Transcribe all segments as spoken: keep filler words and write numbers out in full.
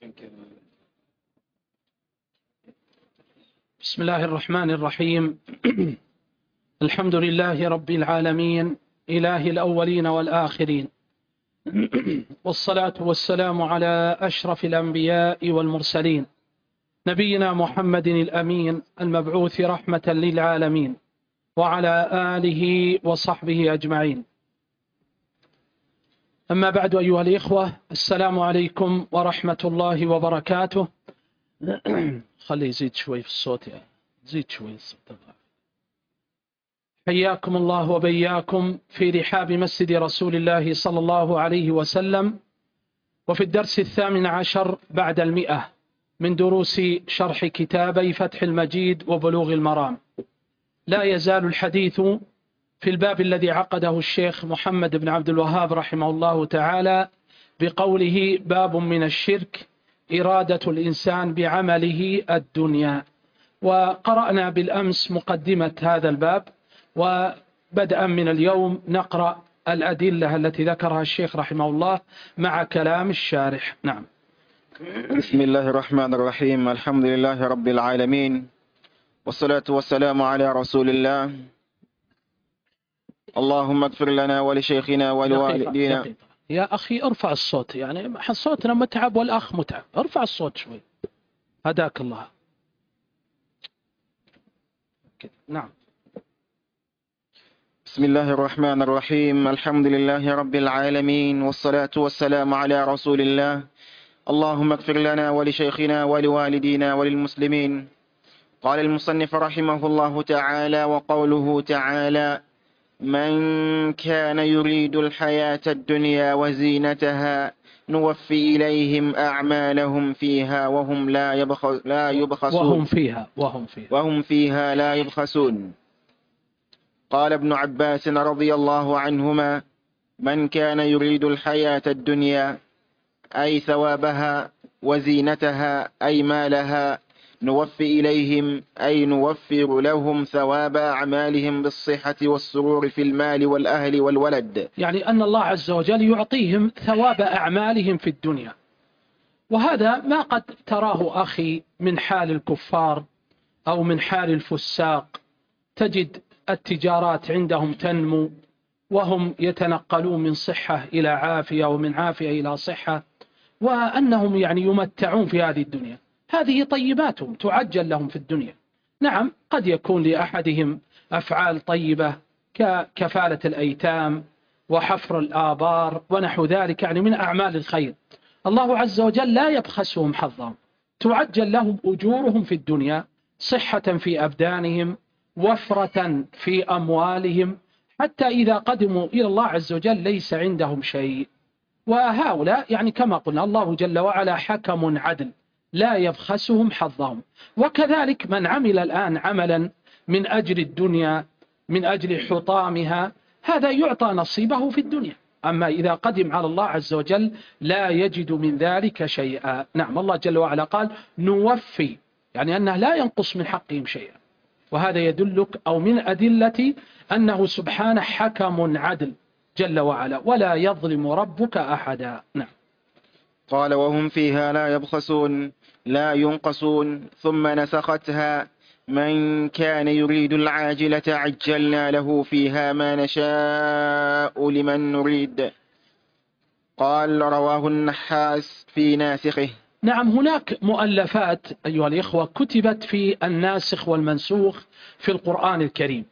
بسم الله الرحمن الرحيم. الحمد لله رب العالمين، إله الأولين والآخرين، والصلاة والسلام على أشرف الأنبياء والمرسلين، نبينا محمد الأمين المبعوث رحمة للعالمين، وعلى آله وصحبه أجمعين. أما بعد، أيها الإخوة، السلام عليكم ورحمة الله وبركاته. خلي يزيد شوي في الصوت، يعني زيد شوي الصوت. حياكم الله وبياكم في رحاب مسجد رسول الله صلى الله عليه وسلم، وفي الدرس الثامن عشر بعد المئة من دروس شرح كتابي فتح المجيد وبلوغ المرام. لا يزال الحديث في الباب الذي عقده الشيخ محمد بن عبد الوهاب رحمه الله تعالى بقوله: باب من الشرك إرادة الإنسان بعمله الدنيا. وقرأنا بالأمس مقدمة هذا الباب، وبدءا من اليوم نقرأ الأدلة التي ذكرها الشيخ رحمه الله مع كلام الشارح. نعم. بسم الله الرحمن الرحيم. الحمد لله رب العالمين، والصلاة والسلام على رسول الله. اللهم اغفر لنا ولشيخنا ولوالدينا. دقيقة. يا أخي ارفع الصوت، يعني صوتنا متعب والأخ متعب، ارفع الصوت شوي، هداك الله. نعم. بسم الله الرحمن الرحيم. الحمد لله رب العالمين، والصلاة والسلام على رسول الله. اللهم اغفر لنا ولشيخنا ولوالدينا وللمسلمين. قال المصنف رحمه الله تعالى: وقوله تعالى: من كان يريد الحياة الدنيا وزينتها نوفي إليهم أعمالهم فيها وهم لا يبخس لا يبخسون وهم فيها وهم فيها وهم فيها لا يبخسون. قال ابن عباس رضي الله عنهما: من كان يريد الحياة الدنيا أي ثوابها، وزينتها أي مالها، نوفي إليهم أي نوفر لهم ثواب أعمالهم بالصحة والسرور في المال والأهل والولد. يعني أن الله عز وجل يعطيهم ثواب أعمالهم في الدنيا. وهذا ما قد تراه أخي من حال الكفار أو من حال الفساق. تجد التجارات عندهم تنمو، وهم يتنقلون من صحة إلى عافية ومن عافية إلى صحة، وأنهم يعني يمتعون في هذه الدنيا. هذه طيباتهم تعجل لهم في الدنيا. نعم، قد يكون لأحدهم أفعال طيبة ككفالة الأيتام وحفر الآبار ونحو ذلك، يعني من أعمال الخير. الله عز وجل لا يبخسهم حظهم، تعجل لهم أجورهم في الدنيا، صحة في أبدانهم، وفرة في أموالهم، حتى إذا قدموا إلى الله عز وجل ليس عندهم شيء. وهؤلاء يعني كما قلنا الله جل وعلا حكم عدل لا يبخسهم حظهم. وكذلك من عمل الآن عملا من أجل الدنيا، من أجل حطامها، هذا يعطى نصيبه في الدنيا. أما إذا قدم على الله عز وجل لا يجد من ذلك شيئا. نعم، الله جل وعلا قال نوفي، يعني أنه لا ينقص من حقهم شيئا. وهذا يدلك أو من أدلة أنه سبحانه حكم عدل جل وعلا، ولا يظلم ربك أحدا. نعم. قال: وهم فيها لا يبخسون لا ينقصون. ثم نسختها: من كان يريد العاجلة عجلنا له فيها ما نشاء لمن نريد. قال: رواه النحاس في ناسخه. نعم، هناك مؤلفات أيها الإخوة كتبت في الناسخ والمنسوخ في القرآن الكريم.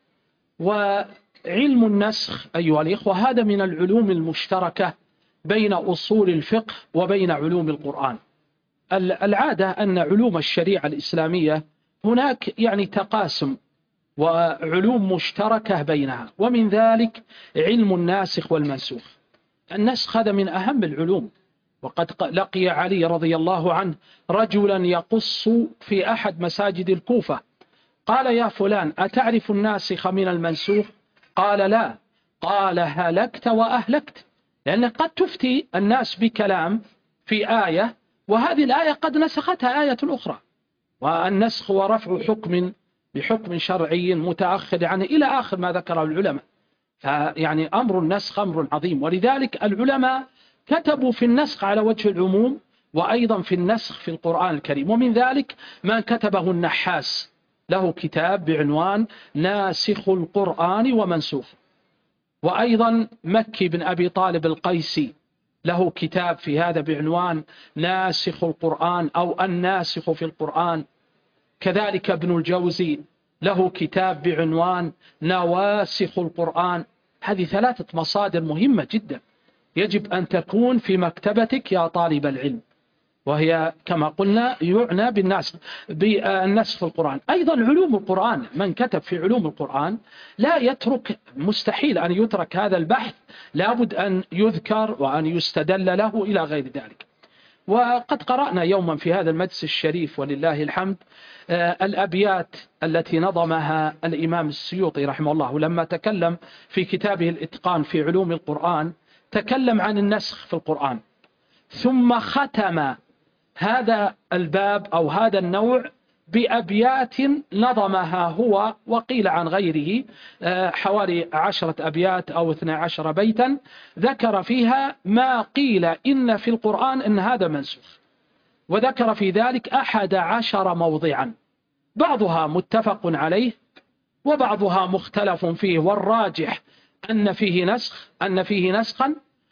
وعلم النسخ أيها الإخوة هذا من العلوم المشتركة بين أصول الفقه وبين علوم القرآن. العادة أن علوم الشريعة الإسلامية هناك يعني تقاسم وعلوم مشتركة بينها، ومن ذلك علم الناسخ والمنسوخ. النسخ هذا من أهم العلوم. وقد لقي علي رضي الله عنه رجلا يقص في أحد مساجد الكوفة، قال: يا فلان، أتعرف الناسخ من المنسوخ؟ قال: لا. قال: هلكت وأهلكت، لأنك قد تفتي الناس بكلام في آية، وهذه الآية قد نسختها آية أخرى. والنسخ ورفع حكم بحكم شرعي متأخر عنه إلى آخر ما ذكره العلماء. فيعني أمر النسخ أمر عظيم، ولذلك العلماء كتبوا في النسخ على وجه العموم وأيضا في النسخ في القرآن الكريم. ومن ذلك ما كتبه النحاس، له كتاب بعنوان ناسخ القرآن ومنسوخ. وأيضا مكي بن أبي طالب القيسي له كتاب في هذا بعنوان ناسخ القرآن أو الناسخ في القرآن. كذلك ابن الجوزي له كتاب بعنوان نواسخ القرآن. هذه ثلاثة مصادر مهمة جدا يجب أن تكون في مكتبتك يا طالب العلم، وهي كما قلنا يعنى بالنسخ بالنسخ في القرآن. أيضا علوم القرآن، من كتب في علوم القرآن لا يترك، مستحيل أن يترك هذا البحث، لابد أن يذكر وأن يستدل له إلى غير ذلك. وقد قرأنا يوما في هذا المجلس الشريف ولله الحمد الأبيات التي نظمها الإمام السيوطي رحمه الله لما تكلم في كتابه الإتقان في علوم القرآن، تكلم عن النسخ في القرآن، ثم ختم هذا الباب أو هذا النوع بأبيات نظمها هو وقيل عن غيره، حوالي عشرة أبيات أو اثنى عشر بيتا، ذكر فيها ما قيل إن في القرآن إن هذا منسوخ، وذكر في ذلك أحد عشر موضعا، بعضها متفق عليه وبعضها مختلف فيه، والراجح أن فيه نسخ أن فيه نسخا،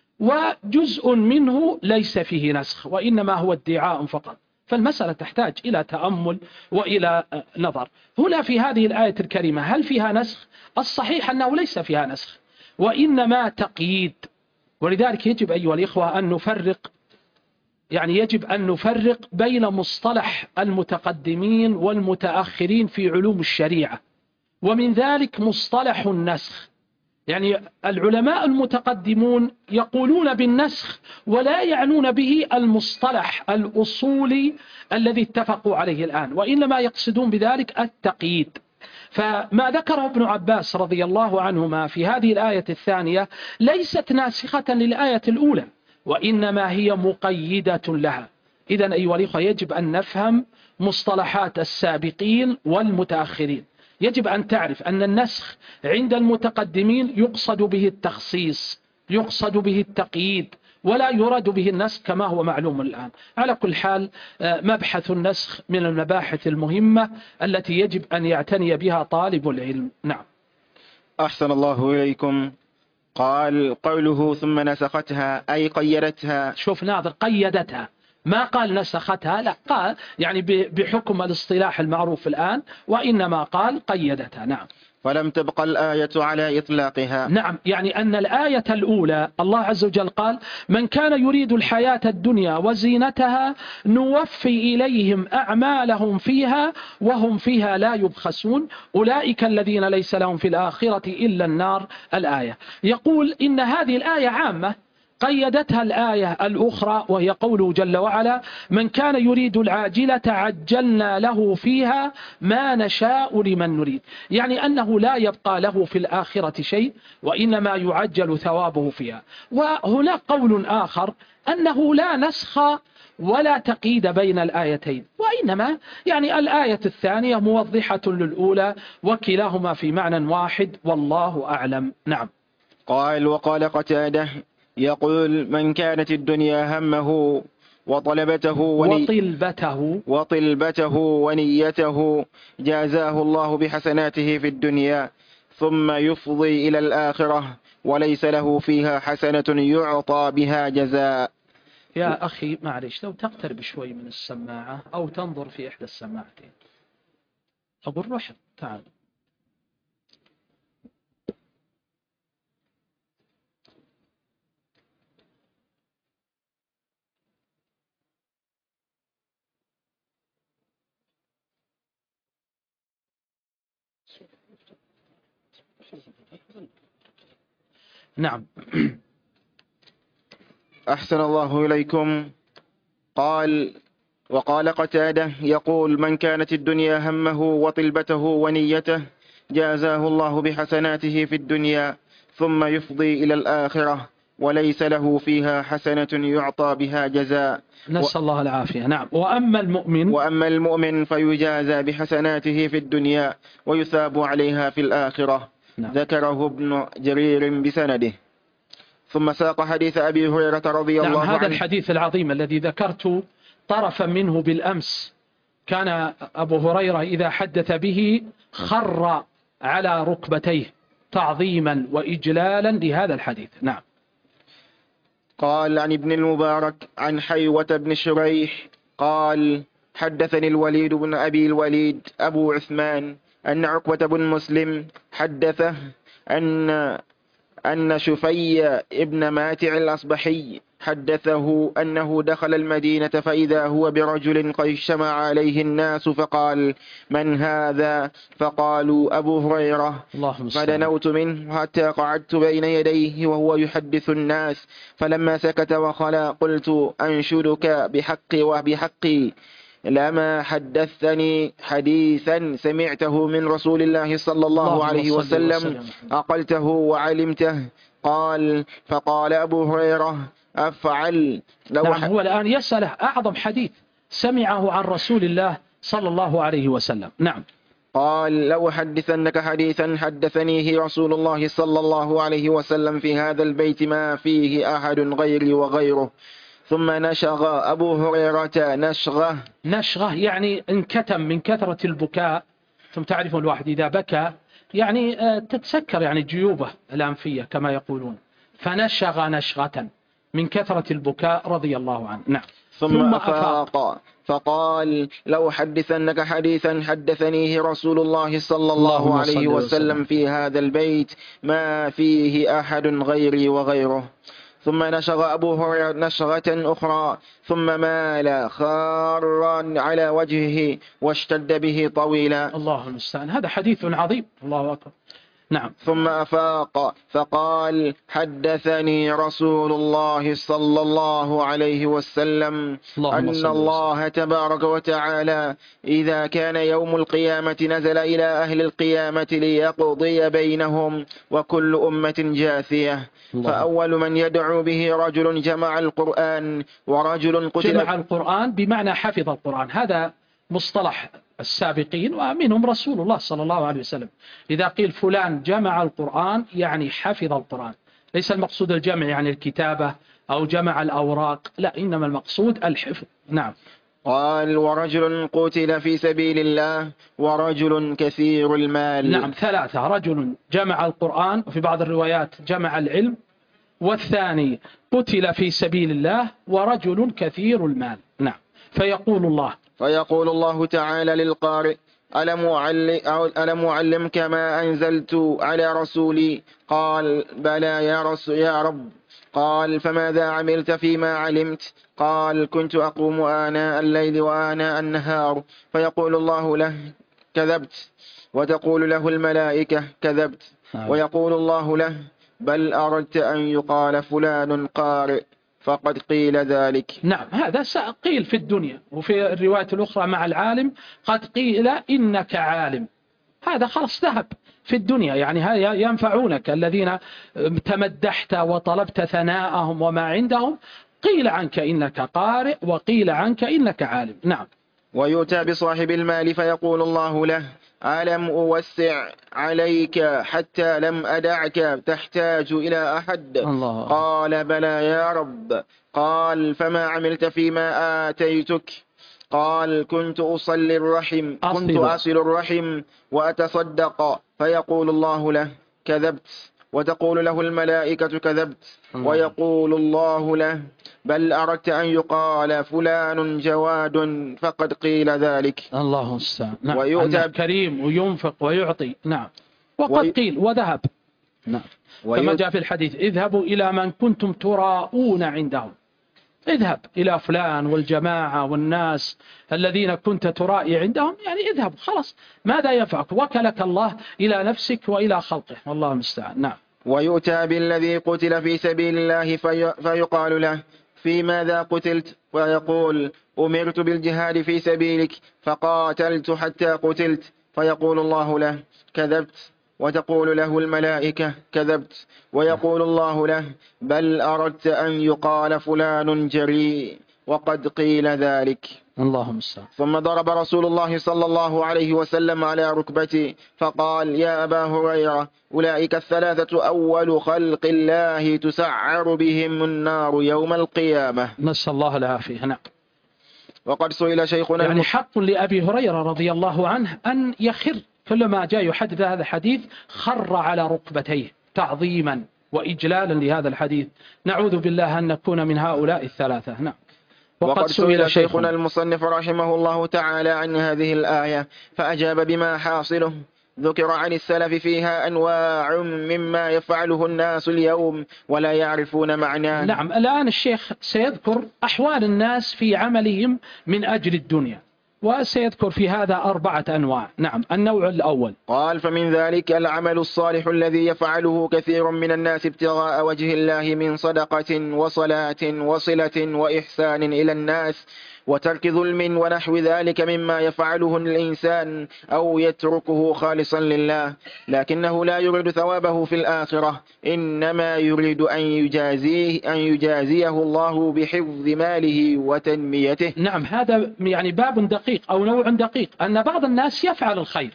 وجزء منه ليس فيه نسخ وإنما هو ادعاء فقط. فالمسألة تحتاج إلى تأمل وإلى نظر. هنا في هذه الآية الكريمة هل فيها نسخ؟ الصحيح أنه ليس فيها نسخ وإنما تقييد. ولذلك يجب أيها الإخوة أن نفرق، يعني يجب أن نفرق بين مصطلح المتقدمين والمتأخرين في علوم الشريعة، ومن ذلك مصطلح النسخ. يعني العلماء المتقدمون يقولون بالنسخ ولا يعنون به المصطلح الأصولي الذي اتفقوا عليه الآن، وإنما يقصدون بذلك التقييد. فما ذكره ابن عباس رضي الله عنهما في هذه الآية الثانية ليست ناسخة للآية الأولى، وإنما هي مقيدة لها. إذن أيها الأخوة يجب أن نفهم مصطلحات السابقين والمتأخرين. يجب أن تعرف أن النسخ عند المتقدمين يقصد به التخصيص، يقصد به التقييد، ولا يراد به النسخ كما هو معلوم الآن. على كل حال مبحث النسخ من المباحث المهمة التي يجب أن يعتني بها طالب العلم. نعم. أحسن الله إليكم. قال قوله ثم نسختها أي قيدتها. شوف ناظر، قيدتها، ما قال نسختها، لا، قال يعني بحكم الاصطلاح المعروف الآن، وإنما قال قيدتها. نعم. ولم تبقى الآية على إطلاقها. نعم، يعني أن الآية الأولى الله عز وجل قال من كان يريد الحياة الدنيا وزينتها نوفي إليهم أعمالهم فيها وهم فيها لا يبخسون أولئك الذين ليس لهم في الآخرة إلا النار. الآية يقول إن هذه الآية عامة، قيدتها الآية الأخرى وهي قوله جل وعلا من كان يريد العاجلة عجلنا له فيها ما نشاء لمن نريد، يعني أنه لا يبقى له في الآخرة شيء وإنما يعجل ثوابه فيها. وهناك قول آخر أنه لا نسخ ولا تقييد بين الآيتين، وإنما يعني الآية الثانية موضحة للأولى وكلاهما في معنى واحد والله أعلم. نعم. قال وقال قتادة يقول من كانت الدنيا همه وطلبته وني وطلبته وطلبته ونيته جازاه الله بحسناته في الدنيا ثم يفضي إلى الآخرة وليس له فيها حسنة يعطى بها جزاء. يا أخي معلش لو تقترب شوي من السماعة أو تنظر في إحدى السماعتين. أقول روح تعال. نعم. أحسن الله إليكم. قال وقال قتادة يقول من كانت الدنيا همه وطلبته ونيته جازاه الله بحسناته في الدنيا ثم يفضي إلى الآخرة وليس له فيها حسنة يعطى بها جزاء. نسأل الله العافية. نعم. وأما المؤمن وأما المؤمن فيجازى بحسناته في الدنيا ويثاب عليها في الآخرة. نعم. ذكره ابن جرير بسنده. ثم ساق حديث أبي هريرة رضي نعم الله عنه. هذا الحديث العظيم الذي ذكرت طرفا منه بالأمس، كان أبو هريرة إذا حدث به خر على ركبتيه تعظيما وإجلالا لهذا الحديث. نعم. قال عن ابن المبارك عن حيوة بن شريح قال حدثني الوليد بن أبي الوليد أبو عثمان أن عقبة بن مسلم حدثه أن أن شفي ابن ماتع الأصبحي حدثه أنه دخل المدينة فإذا هو برجل قد اجتمع عليه الناس فقال من هذا؟ فقالوا أبو هريرة. فدنوت منه حتى قعدت بين يديه وهو يحدث الناس، فلما سكت وخلا قلت أنشدك بحقي وبحقي لما حدثني حديثا سمعته من رسول الله صلى الله عليه وسلم أقلته وعلمته. قال فقال أبو هريرة أفعل لو نعم هو الآن يسأله أعظم حديث سمعه عن رسول الله صلى الله عليه وسلم. نعم. قال لو حدثنك حديثا حدثنيه رسول الله صلى الله عليه وسلم في هذا البيت ما فيه أحد غيري وغيره. ثم نشغ أبو هريرة نشغه نشغه يعني انكتم من كثرة البكاء. ثم تعرفون الواحد إذا بكى يعني تتسكر يعني جيوبه الأنفية كما يقولون، فنشغ نشغة من كثرة البكاء رضي الله عنه. نعم. ثم, ثم أفاق فقال لو حدثنك حديثا حدثنيه رسول الله صلى الله عليه وسلم في هذا البيت ما فيه أحد غيري وغيره. ثم نشغ أبو هريرة نشغة أخرى ثم مال خارا على وجهه واشتد به طويلا. الله المستعان. هذا حديث عظيم. الله أكبر. نعم. ثم أفاق فقال حدثني رسول الله صلى الله عليه وسلم أن الله تبارك وتعالى إذا كان يوم القيامة نزل إلى أهل القيامة ليقضي بينهم وكل أمة جاثية، فأول من يدعو به رجل جمع القرآن ورجل قتل. جمع القرآن بمعنى حفظ القرآن، هذا مصطلح السابقين ومنهم رسول الله صلى الله عليه وسلم. إذا قيل فلان جمع القرآن يعني حفظ القرآن، ليس المقصود الجمع يعني الكتابة أو جمع الأوراق، لا، إنما المقصود الحفظ. نعم. قال ورجل قتل في سبيل الله ورجل كثير المال. نعم ثلاثة، رجل جمع القرآن وفي بعض الروايات جمع العلم، والثاني قتل في سبيل الله، ورجل كثير المال. نعم. فيقول الله فيقول الله تعالى للقارئ ألم أعلم ألم أعلمك ما أنزلت على رسولي؟ قال بلى يا رسول يا رب. قال فماذا عملت فيما علمت؟ قال كنت أقوم آناء الليل وآناء النهار. فيقول الله له كذبت، وتقول له الملائكة كذبت، ويقول الله له بل أردت أن يقال فلان قارئ فقد قيل ذلك. نعم هذا قيل في الدنيا، وفي الرواية الأخرى مع العالم قد قيل إنك عالم. هذا خلاص ذهب في الدنيا، يعني هذا ينفعونك الذين تمدحت وطلبت ثناءهم وما عندهم، قيل عنك إنك قارئ وقيل عنك إنك عالم. نعم. ويؤتى بصاحب المال فيقول الله له ألم أوسع عليك حتى لم أدعك تحتاج إلى أحد؟ الله. قال بلى يا رب. قال فما عملت فيما آتيتك؟ قال كنت أصلي الرحم كنت أصل الرحم وأتصدق. فيقول الله له كذبت، وتقول له الملائكة كذبت، ويقول الله له بل أردت أن يقال فلان جواد فقد قيل ذلك. الله المستعان. نعم. ويؤتى كريم وينفق ويعطي. نعم. وقد قيل وذهب. نعم. كما جاء في الحديث اذهبوا إلى من كنتم تراؤون عندهم. اذهب إلى فلان والجماعة والناس الذين كنت ترائي عندهم، يعني اذهب خلاص، ماذا ينفعك؟ وكلك الله إلى نفسك وإلى خلقه. والله المستعان. نعم. ويؤتى بالذي قتل في سبيل الله في فيقال له في ماذا قتلت؟ ويقول أمرت بالجهاد في سبيلك فقاتلت حتى قتلت. فيقول الله له كذبت، وتقول له الملائكة كذبت، ويقول الله له بل أردت أن يقال فلان جريء وقد قيل ذلك. اللهم استعان. ثم ضرب رسول الله صلى الله عليه وسلم على ركبتي فقال: يا أبا هريرة، أولئك الثلاثة أول خلق الله تسعر بهم النار يوم القيامة. نسأل الله العافية. نعم. وقد سئل شيخنا يعني حق لأبي هريرة رضي الله عنه أن يخر، كلما جاء يحدث هذا الحديث خر على ركبتيه تعظيما وإجلالا لهذا الحديث. نعوذ بالله أن نكون من هؤلاء الثلاثة. نعم. وقد سئل شيخنا المصنف رحمه الله تعالى عن هذه الآية فأجاب بما حاصله. ذكر عن السلف فيها أنواع مما يفعله الناس اليوم ولا يعرفون معناه. نعم. الآن الشيخ سيذكر أحوال الناس في عملهم من أجل الدنيا، وسيذكر في هذا أربعة أنواع. نعم. النوع الأول قال: فمن ذلك العمل الصالح الذي يفعله كثير من الناس ابتغاء وجه الله من صدقة وصلاة وصلة وإحسان إلى الناس وترك ظلم ونحو ذلك مما يفعله الإنسان أو يتركه خالصا لله، لكنه لا يريد ثوابه في الآخرة، إنما يريد أن يجازيه أن يجازيه الله بحفظ ماله وتنميته. نعم. هذا يعني باب دقيق أو نوع دقيق، أن بعض الناس يفعل الخير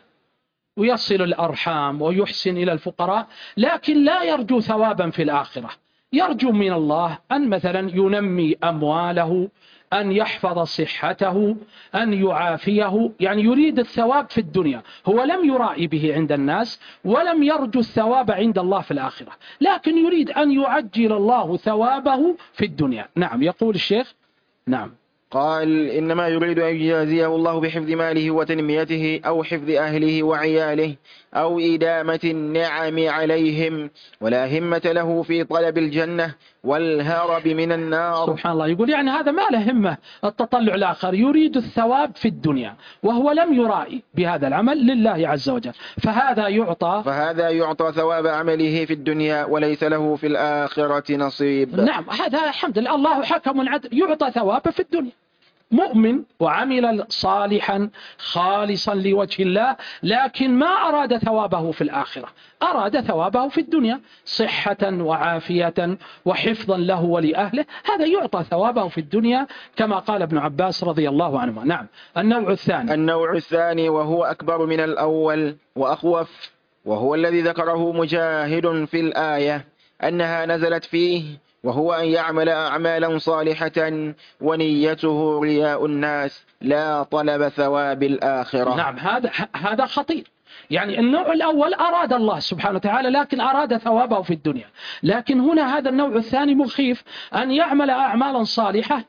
ويصل الأرحام ويحسن إلى الفقراء، لكن لا يرجو ثوابا في الآخرة، يرجو من الله أن مثلا ينمي أمواله، أن يحفظ صحته، أن يعافيه، يعني يريد الثواب في الدنيا. هو لم يرائي به عند الناس ولم يرجو الثواب عند الله في الآخرة، لكن يريد أن يعجل الله ثوابه في الدنيا. نعم. يقول الشيخ. نعم. قال: إنما يريد أن يجازيه الله بحفظ ماله وتنميته أو حفظ أهله وعياله أو إدامة النعم عليهم، ولا همة له في طلب الجنة والهرب من النار. سبحان الله. يقول يعني هذا ما له همة التطلع الآخر، يريد الثواب في الدنيا وهو لم يرائي بهذا العمل لله عز وجل، فهذا يعطى فهذا يعطى ثواب عمله في الدنيا وليس له في الآخرة نصيب. نعم. هذا الحمد لله، الله حكم عدل، يعطى ثواب في الدنيا. مؤمن وعمل صالحا خالصا لوجه الله، لكن ما أراد ثوابه في الآخرة، أراد ثوابه في الدنيا، صحة وعافية وحفظا له ولأهله، هذا يعطى ثوابه في الدنيا كما قال ابن عباس رضي الله عنه. نعم. النوع الثاني النوع الثاني وهو أكبر من الأول وأخوف، وهو الذي ذكره مجاهد في الآية أنها نزلت فيه، وهو أن يعمل أعمالا صالحة ونيته رياء الناس لا طلب ثواب الآخرة. نعم. هذا هذا خطير. يعني النوع الأول أراد الله سبحانه وتعالى لكن أراد ثوابه في الدنيا، لكن هنا هذا النوع الثاني مخيف، أن يعمل أعمالا صالحة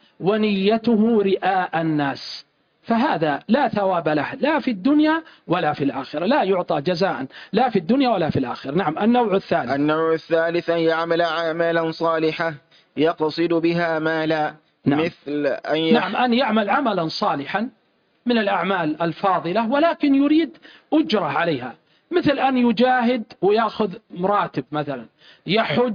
ونيته رئاء الناس، فهذا لا ثواب له لا في الدنيا ولا في الآخرة، لا يعطى جزاء لا في الدنيا ولا في الآخرة. نعم. النوع الثالث النوع الثالث أن يعمل أعمالا صالحة يقصد بها مالا. نعم. مثل أن يح... نعم. أن يعمل عملا صالحا من الأعمال الفاضلة ولكن يريد أجرة عليها، مثل أن يجاهد ويأخذ مراتب مثلا، يحج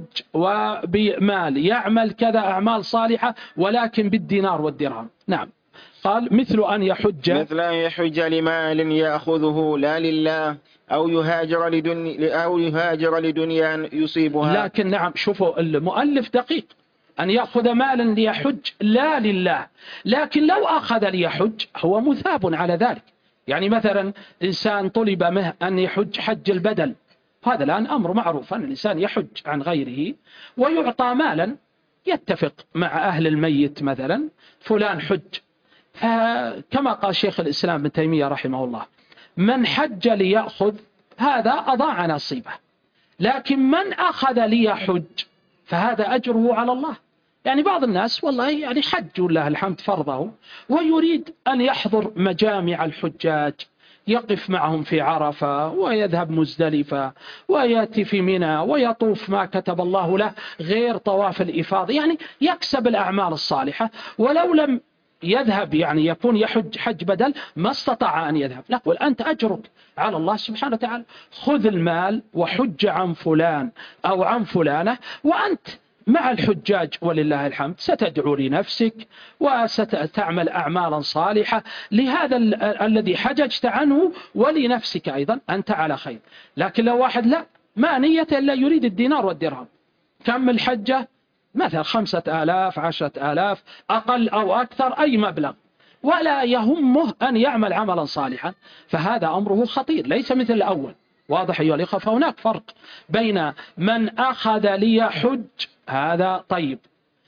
وبمال، يعمل كذا أعمال صالحة ولكن بالدينار والدرهم. نعم. قال مثل أن يحج مثل أن يحج لمال يأخذه لا لله أو يهاجر لدنيا أو يهاجر لدنيا يصيبها. لكن نعم، شوفوا المؤلف دقيق، أن يأخذ مالا ليحج لا لله، لكن لو أخذ ليحج هو مثاب على ذلك. يعني مثلا إنسان طلب منه أن يحج حج البدل، هذا الآن أمر معروف أن الإنسان يحج عن غيره ويعطى مالا، يتفق مع أهل الميت مثلا فلان حج. فكما قال شيخ الإسلام ابن تيمية رحمه الله: من حج ليأخذ هذا أضاع نصيبه، لكن من أخذ ليحج فهذا أجره على الله. يعني بعض الناس والله يعني حج الله الحمد فرضه ويريد أن يحضر مجامع الحجاج، يقف معهم في عرفة ويذهب مزدلفة ويأتي في منى ويطوف ما كتب الله له غير طواف الإفاضة، يعني يكسب الأعمال الصالحة، ولو لم يذهب يعني يكون يحج حج بدل ما استطاع أن يذهب، نقول أنت أجرك على الله سبحانه وتعالى، خذ المال وحج عن فلان أو عن فلانة، وأنت مع الحجاج ولله الحمد ستدعو لنفسك وستعمل أعمالا صالحة لهذا ال الذي حججت عنه ولنفسك أيضا، أنت على خير. لكن لو واحد لا ما نية إلا يريد الدينار والدرهم، كم الحجة مثلا خمسة آلاف عشرة آلاف أقل أو أكثر أي مبلغ، ولا يهمه أن يعمل عملا صالحا، فهذا أمره خطير ليس مثل الأول. واضح أيها الإخوة؟ فهناك فرق بين من أخذ ليحج هذا طيب،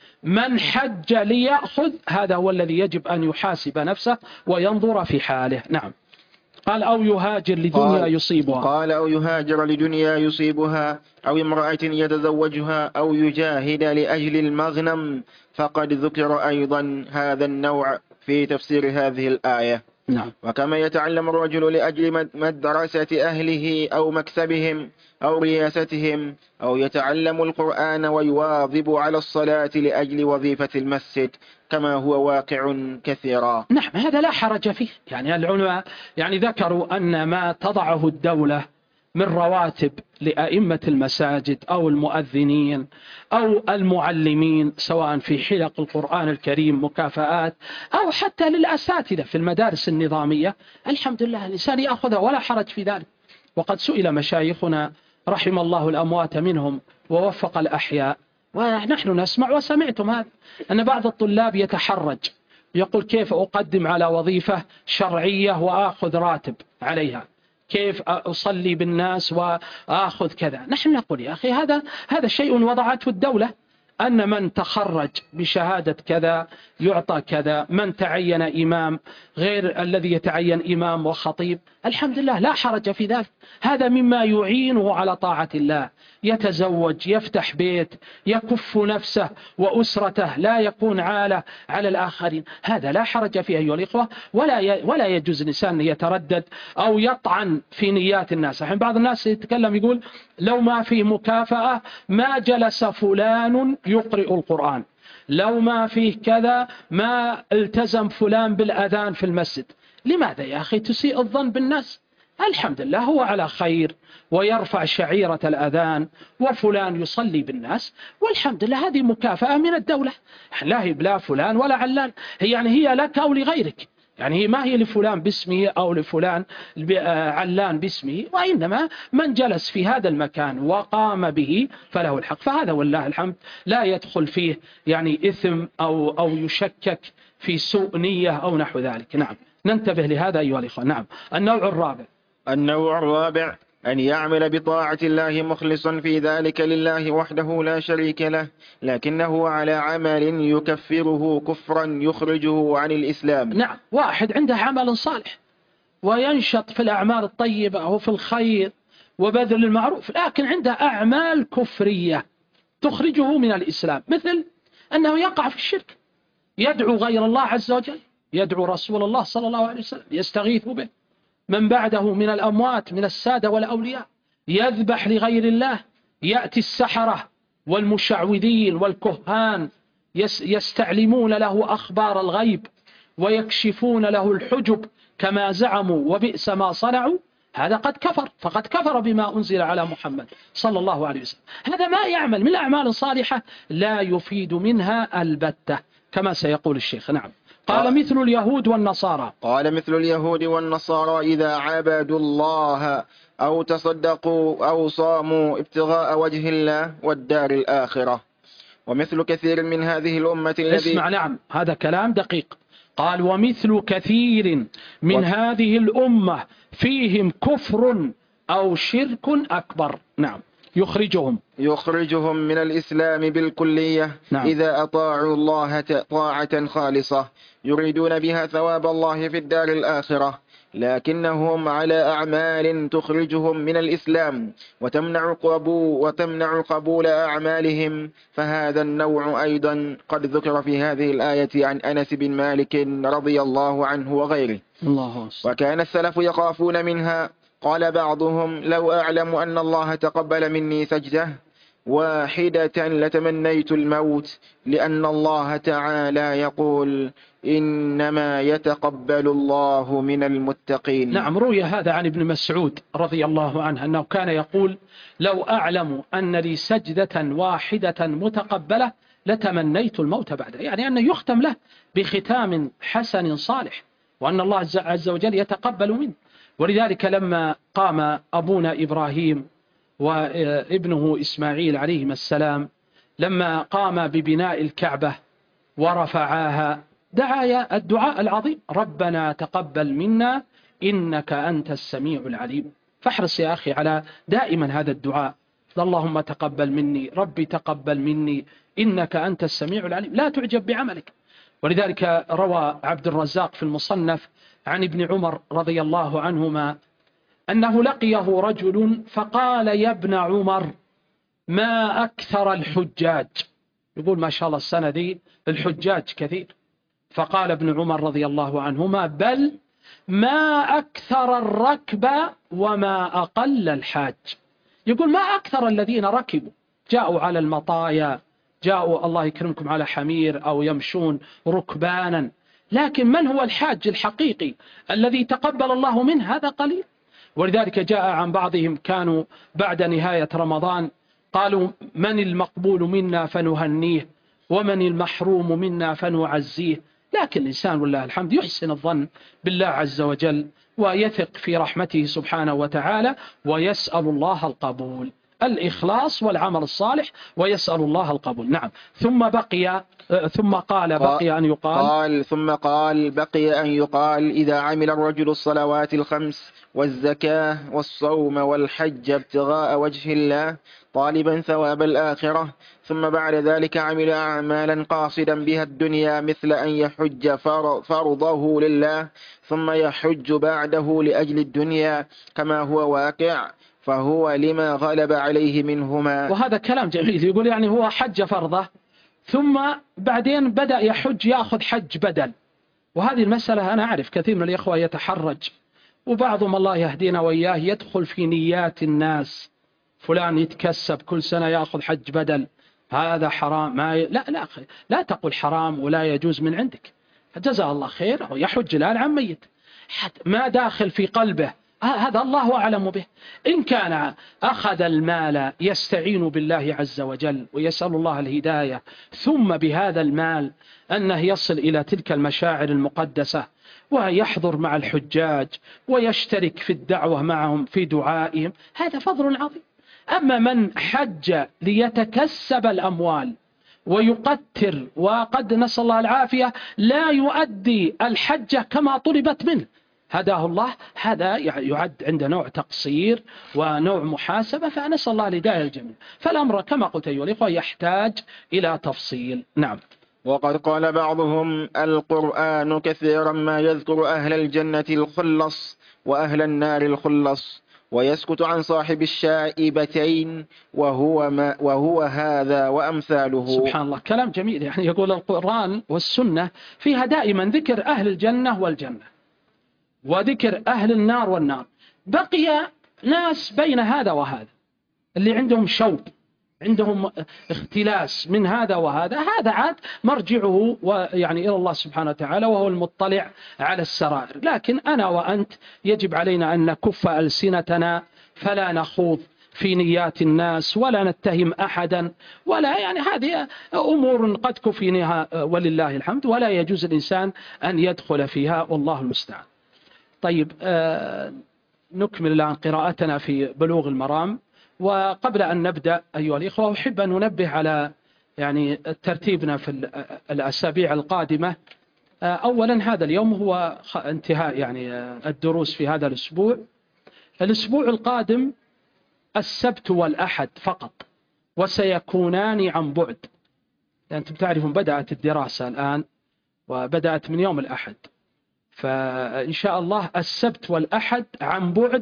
من حج ليأخذ هذا هو الذي يجب أن يحاسب نفسه وينظر في حاله. نعم. قال أو يهاجر لدنيا قال, يصيبها قال أو يهاجر لدنيا يصيبها أو امرأة يتزوجها أو يجاهد لأجل المغنم، فقد ذكر أيضا هذا النوع في تفسير هذه الآية. نعم. وكما يتعلم الرجل لأجل مدرسة أهله أو مكسبهم أو رياستهم، أو يتعلم القرآن ويواظب على الصلاة لأجل وظيفة المسجد، كما هو واقع كثيرا. نعم، هذا لا حرج فيه. يعني العلماء يعني ذكروا أن ما تضعه الدولة من رواتب لأئمة المساجد أو المؤذنين أو المعلمين سواء في حلق القرآن الكريم مكافآت، أو حتى للأساتذة في المدارس النظامية، الحمد لله الإنسان يأخذها ولا حرج في ذلك. وقد سئل مشايخنا رحم الله الأموات منهم ووفق الأحياء، ونحن نسمع وسمعتم هذا، أن بعض الطلاب يتحرج يقول كيف أقدم على وظيفة شرعية وآخذ راتب عليها، كيف أصلي بالناس وآخذ كذا. نحن نقول يا أخي هذا هذا شيء وضعته الدولة، أن من تخرج بشهادة كذا يعطى كذا، من تعين إمام غير الذي يتعين إمام وخطيب، الحمد لله لا حرج في ذلك. هذا مما يعينه على طاعة الله، يتزوج، يفتح بيت، يكف نفسه وأسرته، لا يكون عالة على الآخرين، هذا لا حرج فيه أيها الإخوة. ولا ولا يجوز الإنسان أن يتردد أو يطعن في نيات الناس. الحين بعض الناس يتكلم يقول لو ما في مكافأة ما جلس فلان يقرئ القرآن، لو ما فيه كذا ما التزم فلان بالأذان في المسجد. لماذا يا أخي تسيء الظن بالناس؟ الحمد لله هو على خير ويرفع شعيرة الأذان، وفلان يصلي بالناس، والحمد لله هذه مكافأة من الدولة، لا هي بلا فلان ولا علان، هي يعني هي لك أو لغيرك، يعني هي ما هي لفلان باسمه أو لفلان علان باسمه، وإنما من جلس في هذا المكان وقام به فله الحق. فهذا والله الحمد لا يدخل فيه يعني إثم أو, أو يشكك في سوء نية أو نحو ذلك. نعم، ننتبه لهذا أيها الإخوة. نعم. النوع الرابع النوع الرابع أن يعمل بطاعة الله مخلصا في ذلك لله وحده لا شريك له، لكنه على عمل يكفره كفرا يخرجه عن الإسلام. نعم، واحد عنده عمل صالح وينشط في الأعمال الطيبة أو في الخير وبذل المعروف، لكن عنده أعمال كفرية تخرجه من الإسلام، مثل أنه يقع في الشرك، يدعو غير الله عز وجل، يدعو رسول الله صلى الله عليه وسلم، يستغيث به، من بعده من الأموات من السادة والأولياء، يذبح لغير الله، يأتي السحرة والمشعوذين والكهان يستعلمون له أخبار الغيب ويكشفون له الحجب كما زعموا، وبئس ما صنعوا، هذا قد كفر، فقد كفر بما أنزل على محمد صلى الله عليه وسلم. هذا ما يعمل من الأعمال الصالحة لا يفيد منها البتة كما سيقول الشيخ. نعم. قال مثل اليهود والنصارى قال مثل اليهود والنصارى إذا عبدوا الله أو تصدقوا أو صاموا ابتغاء وجه الله والدار الآخرة. ومثل كثير من هذه الأمة الذي اسمع، نعم هذا كلام دقيق. قال ومثل كثير من و... هذه الأمة فيهم كفر أو شرك أكبر. نعم. يخرجهم يخرجهم من الإسلام بالكلية. نعم. إذا أطاعوا الله طاعة خالصة يريدون بها ثواب الله في الدار الآخرة، لكنهم على أعمال تخرجهم من الإسلام وتمنع قبول, وتمنع قبول أعمالهم، فهذا النوع أيضا قد ذكر في هذه الآية عن أنس بن مالك رضي الله عنه وغيره. الله. وكان السلف يخافون منها. قال بعضهم لو أعلم أن الله تقبل مني سجدة واحدة لتمنيت الموت، لأن الله تعالى يقول إنما يتقبل الله من المتقين. نعم، روي هذا عن ابن مسعود رضي الله عنه أنه كان يقول لو أعلم أن لي سجدة واحدة متقبلة لتمنيت الموت بعده، يعني أنه يختم له بختام حسن صالح وأن الله عز وجل يتقبل منه. ولذلك لما قام أبونا إبراهيم وابنه إسماعيل عليهما السلام لما قام ببناء الكعبة ورفعاها دعايا الدعاء العظيم: ربنا تقبل منا إنك أنت السميع العليم. فاحرص يا أخي على دائما هذا الدعاء: اللهم تقبل مني، ربي تقبل مني إنك أنت السميع العليم. لا تعجب بعملك. ولذلك روى عبد الرزاق في المصنف عن ابن عمر رضي الله عنهما أنه لقيه رجل فقال: يا ابن عمر، ما أكثر الحجاج. يقول ما شاء الله السنة دي الحجاج كثير. فقال ابن عمر رضي الله عنهما: بل ما أكثر الركب وما أقل الحاج. يقول ما أكثر الذين ركبوا، جاءوا على المطايا، جاءوا الله يكرمكم على حمير أو يمشون ركبانا، لكن من هو الحاج الحقيقي الذي تقبل الله منه؟ هذا قليل. ولذلك جاء عن بعضهم كانوا بعد نهاية رمضان قالوا: من المقبول منا فنهنيه، ومن المحروم منا فنعزيه. لكن الإنسان والله الحمد يحسن الظن بالله عز وجل، ويثق في رحمته سبحانه وتعالى، ويسأل الله القبول، الإخلاص والعمل الصالح، ويسأل الله القبول. نعم. ثم بقي ثم قال بقي أن يقال قال ثم قال بقي أن يقال: إذا عمل الرجل الصلوات الخمس والزكاة والصوم والحج ابتغاء وجه الله طالبا ثواب الآخرة، ثم بعد ذلك عمل أعمالا قاصدا بها الدنيا مثل أن يحج فرضه لله ثم يحج بعده لأجل الدنيا كما هو واقع، فهو لما غلب عليه منهما. وهذا كلام جميل. يقول يعني هو حج فرضه ثم بعدين بدأ يحج يأخذ حج بدل. وهذه المسألة أنا أعرف كثير من الإخوة يتحرج، وبعضهم الله يهدينا وإياه يدخل في نيات الناس: فلان يتكسب كل سنة يأخذ حج بدل، هذا حرام. ما ي... لا لا أخي، لا تقول حرام ولا يجوز من عندك. جزاه الله خير، يحج الآن عن ميت، ما داخل في قلبه هذا الله أعلم به. إن كان أخذ المال يستعين بالله عز وجل ويسأل الله الهداية، ثم بهذا المال أنه يصل إلى تلك المشاعر المقدسة ويحضر مع الحجاج ويشترك في الدعوة معهم في دعائهم، هذا فضل عظيم. أما من حج ليتكسب الأموال ويقتر، وقد نسأل الله العافية لا يؤدي الحجة كما طلبت منه، هداه الله، هذا يعد عند نوع تقصير ونوع محاسبة، فنسأل الله الهداية الجميع. فالأمر كما قلت أيها الإخوة يحتاج إلى تفصيل. نعم. وقد قال بعضهم: القرآن كثيرا ما يذكر أهل الجنة الخلص وأهل النار الخلص، ويسكت عن صاحب الشائبتين، وهو, ما وهو هذا وأمثاله. سبحان الله، كلام جميل. يعني يقول القرآن والسنة فيها دائما ذكر أهل الجنة والجنة، وذكر أهل النار والنار. بقي ناس بين هذا وهذا، اللي عندهم شوب، عندهم اختلاس من هذا وهذا، هذا عاد مرجعه ويعني إلى الله سبحانه وتعالى، وهو المطلع على السرائر. لكن أنا وأنت يجب علينا أن نكف ألسنتنا، فلا نخوض في نيات الناس ولا نتهم أحدا، ولا يعني هذه أمور قد كفيناها ولله الحمد، ولا يجوز الإنسان أن يدخل فيها، والله المستعان. طيب، آه نكمل الآن قراءتنا في بلوغ المرام. وقبل أن نبدأ أيها الإخوة أحب أن ننبه على يعني ترتيبنا في الأسابيع القادمة. أولا هذا اليوم هو انتهاء يعني الدروس في هذا الأسبوع. الأسبوع القادم السبت والأحد فقط، وسيكونان عن بعد، يعني أنتم تعرفون بدأت الدراسة الآن وبدأت من يوم الأحد، فإن شاء الله السبت والأحد عن بعد،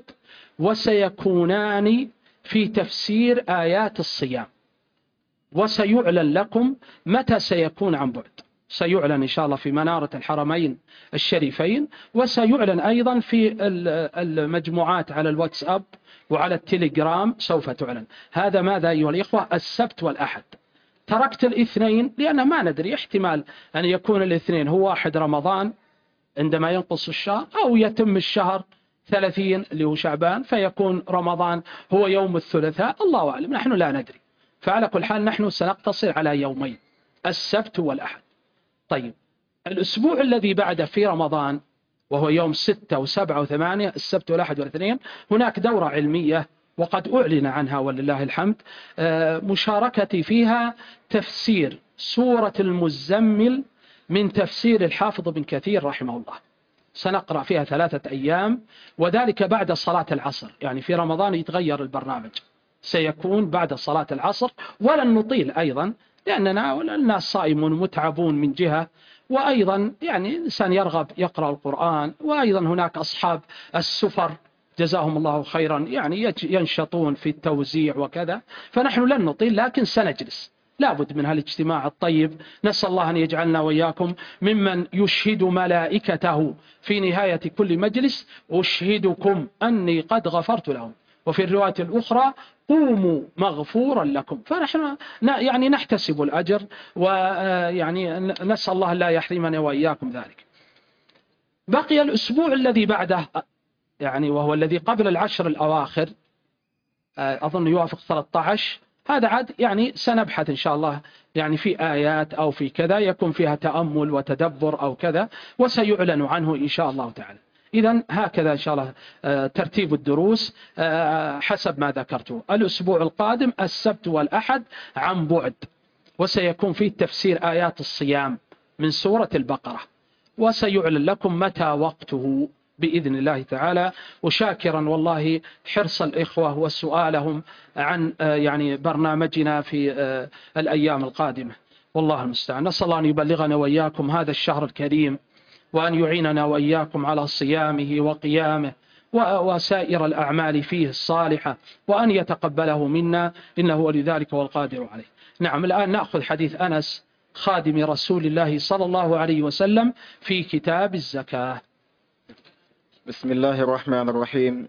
وسيكونان في تفسير آيات الصيام. وسيعلن لكم متى سيكون عن بعد، سيعلن إن شاء الله في منارة الحرمين الشريفين، وسيعلن أيضا في المجموعات على الواتساب وعلى التليجرام سوف تعلن. هذا ماذا أيها الإخوة؟ السبت والأحد. تركت الاثنين لأن ما ندري، احتمال أن يكون الاثنين هو واحد رمضان عندما ينقص الشهر، أو يتم الشهر ثلاثين اللي هو شعبان فيكون رمضان هو يوم الثلاثاء، الله أعلم، نحن لا ندري. فعلى كل حال نحن سنقتصر على يومين، السبت والأحد. طيب، الأسبوع الذي بعد في رمضان وهو يوم ستة وسبعة وثمانية، السبت والأحد والاثنين، هناك دورة علمية وقد أعلن عنها ولله الحمد. مشاركتي فيها تفسير سورة المزمل من تفسير الحافظ بن كثير رحمه الله، سنقرأ فيها ثلاثة أيام، وذلك بعد صلاة العصر. يعني في رمضان يتغير البرنامج، سيكون بعد صلاة العصر، ولن نطيل أيضا لأننا الناس صائمون متعبون من جهة، وأيضا يعني الإنسان يرغب يقرأ القرآن، وأيضا هناك أصحاب السفر جزاهم الله خيرا يعني ينشطون في التوزيع وكذا، فنحن لن نطيل لكن سنجلس، لابد من هالاجتماع الطيب. نسأل الله أن يجعلنا وإياكم ممن يشهد ملائكته في نهاية كل مجلس: أشهدكم أني قد غفرت لهم، وفي الرواية الأخرى: قوموا مغفورا لكم. فنحن يعني نحتسب الأجر، ويعني نسأل الله لا يحرمنا وإياكم ذلك. بقي الأسبوع الذي بعده، يعني وهو الذي قبل العشر الأواخر، أظن يوافق ثلاثة عشر، هذا عاد يعني سنبحث إن شاء الله يعني في آيات أو في كذا يكون فيها تأمل وتدبر أو كذا، وسيعلن عنه إن شاء الله تعالى. إذن هكذا إن شاء الله ترتيب الدروس حسب ما ذكرته. الأسبوع القادم السبت والأحد عن بعد، وسيكون فيه تفسير آيات الصيام من سورة البقرة، وسيعلن لكم متى وقته بإذن الله تعالى. وشاكرا والله حرص الإخوة وسؤالهم عن يعني برنامجنا في الأيام القادمة، والله المستعان. نسأل الله أن يبلغنا وإياكم هذا الشهر الكريم، وأن يعيننا وإياكم على صيامه وقيامه وسائر الأعمال فيه الصالحة، وأن يتقبله منا إنه ولذلك والقادر عليه. نعم، الآن نأخذ حديث أنس خادم رسول الله صلى الله عليه وسلم في كتاب الزكاة. بسم الله الرحمن الرحيم.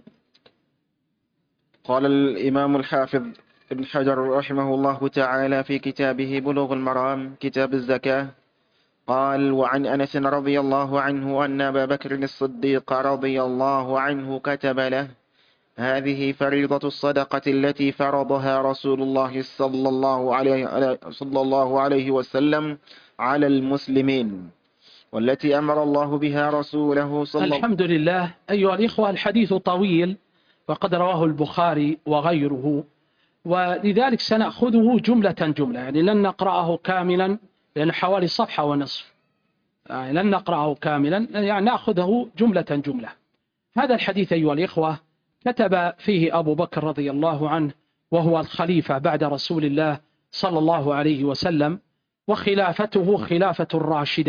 قال الإمام الحافظ ابن حجر رحمه الله تعالى في كتابه بلوغ المرام كتاب الزكاة، قال: وعن أنس رضي الله عنه أن أبا بكر الصديق رضي الله عنه كتب له: هذه فريضة الصدقة التي فرضها رسول الله صلى الله عليه, صلى الله عليه وسلم على المسلمين، والتي أمر الله بها رسوله صلى الله عليه وسلم. الحمد لله. أيها الإخوة، الحديث طويل وقد رواه البخاري وغيره، ولذلك سنأخذه جملة جملة، يعني لن نقرأه كاملا لأن حوالي صفحة ونصف، يعني لن نقرأه كاملا، يعني نأخذه جملة جملة. هذا الحديث أيها الإخوة كتب فيه أبو بكر رضي الله عنه، وهو الخليفة بعد رسول الله صلى الله عليه وسلم، وخلافته خلافة الراشدة.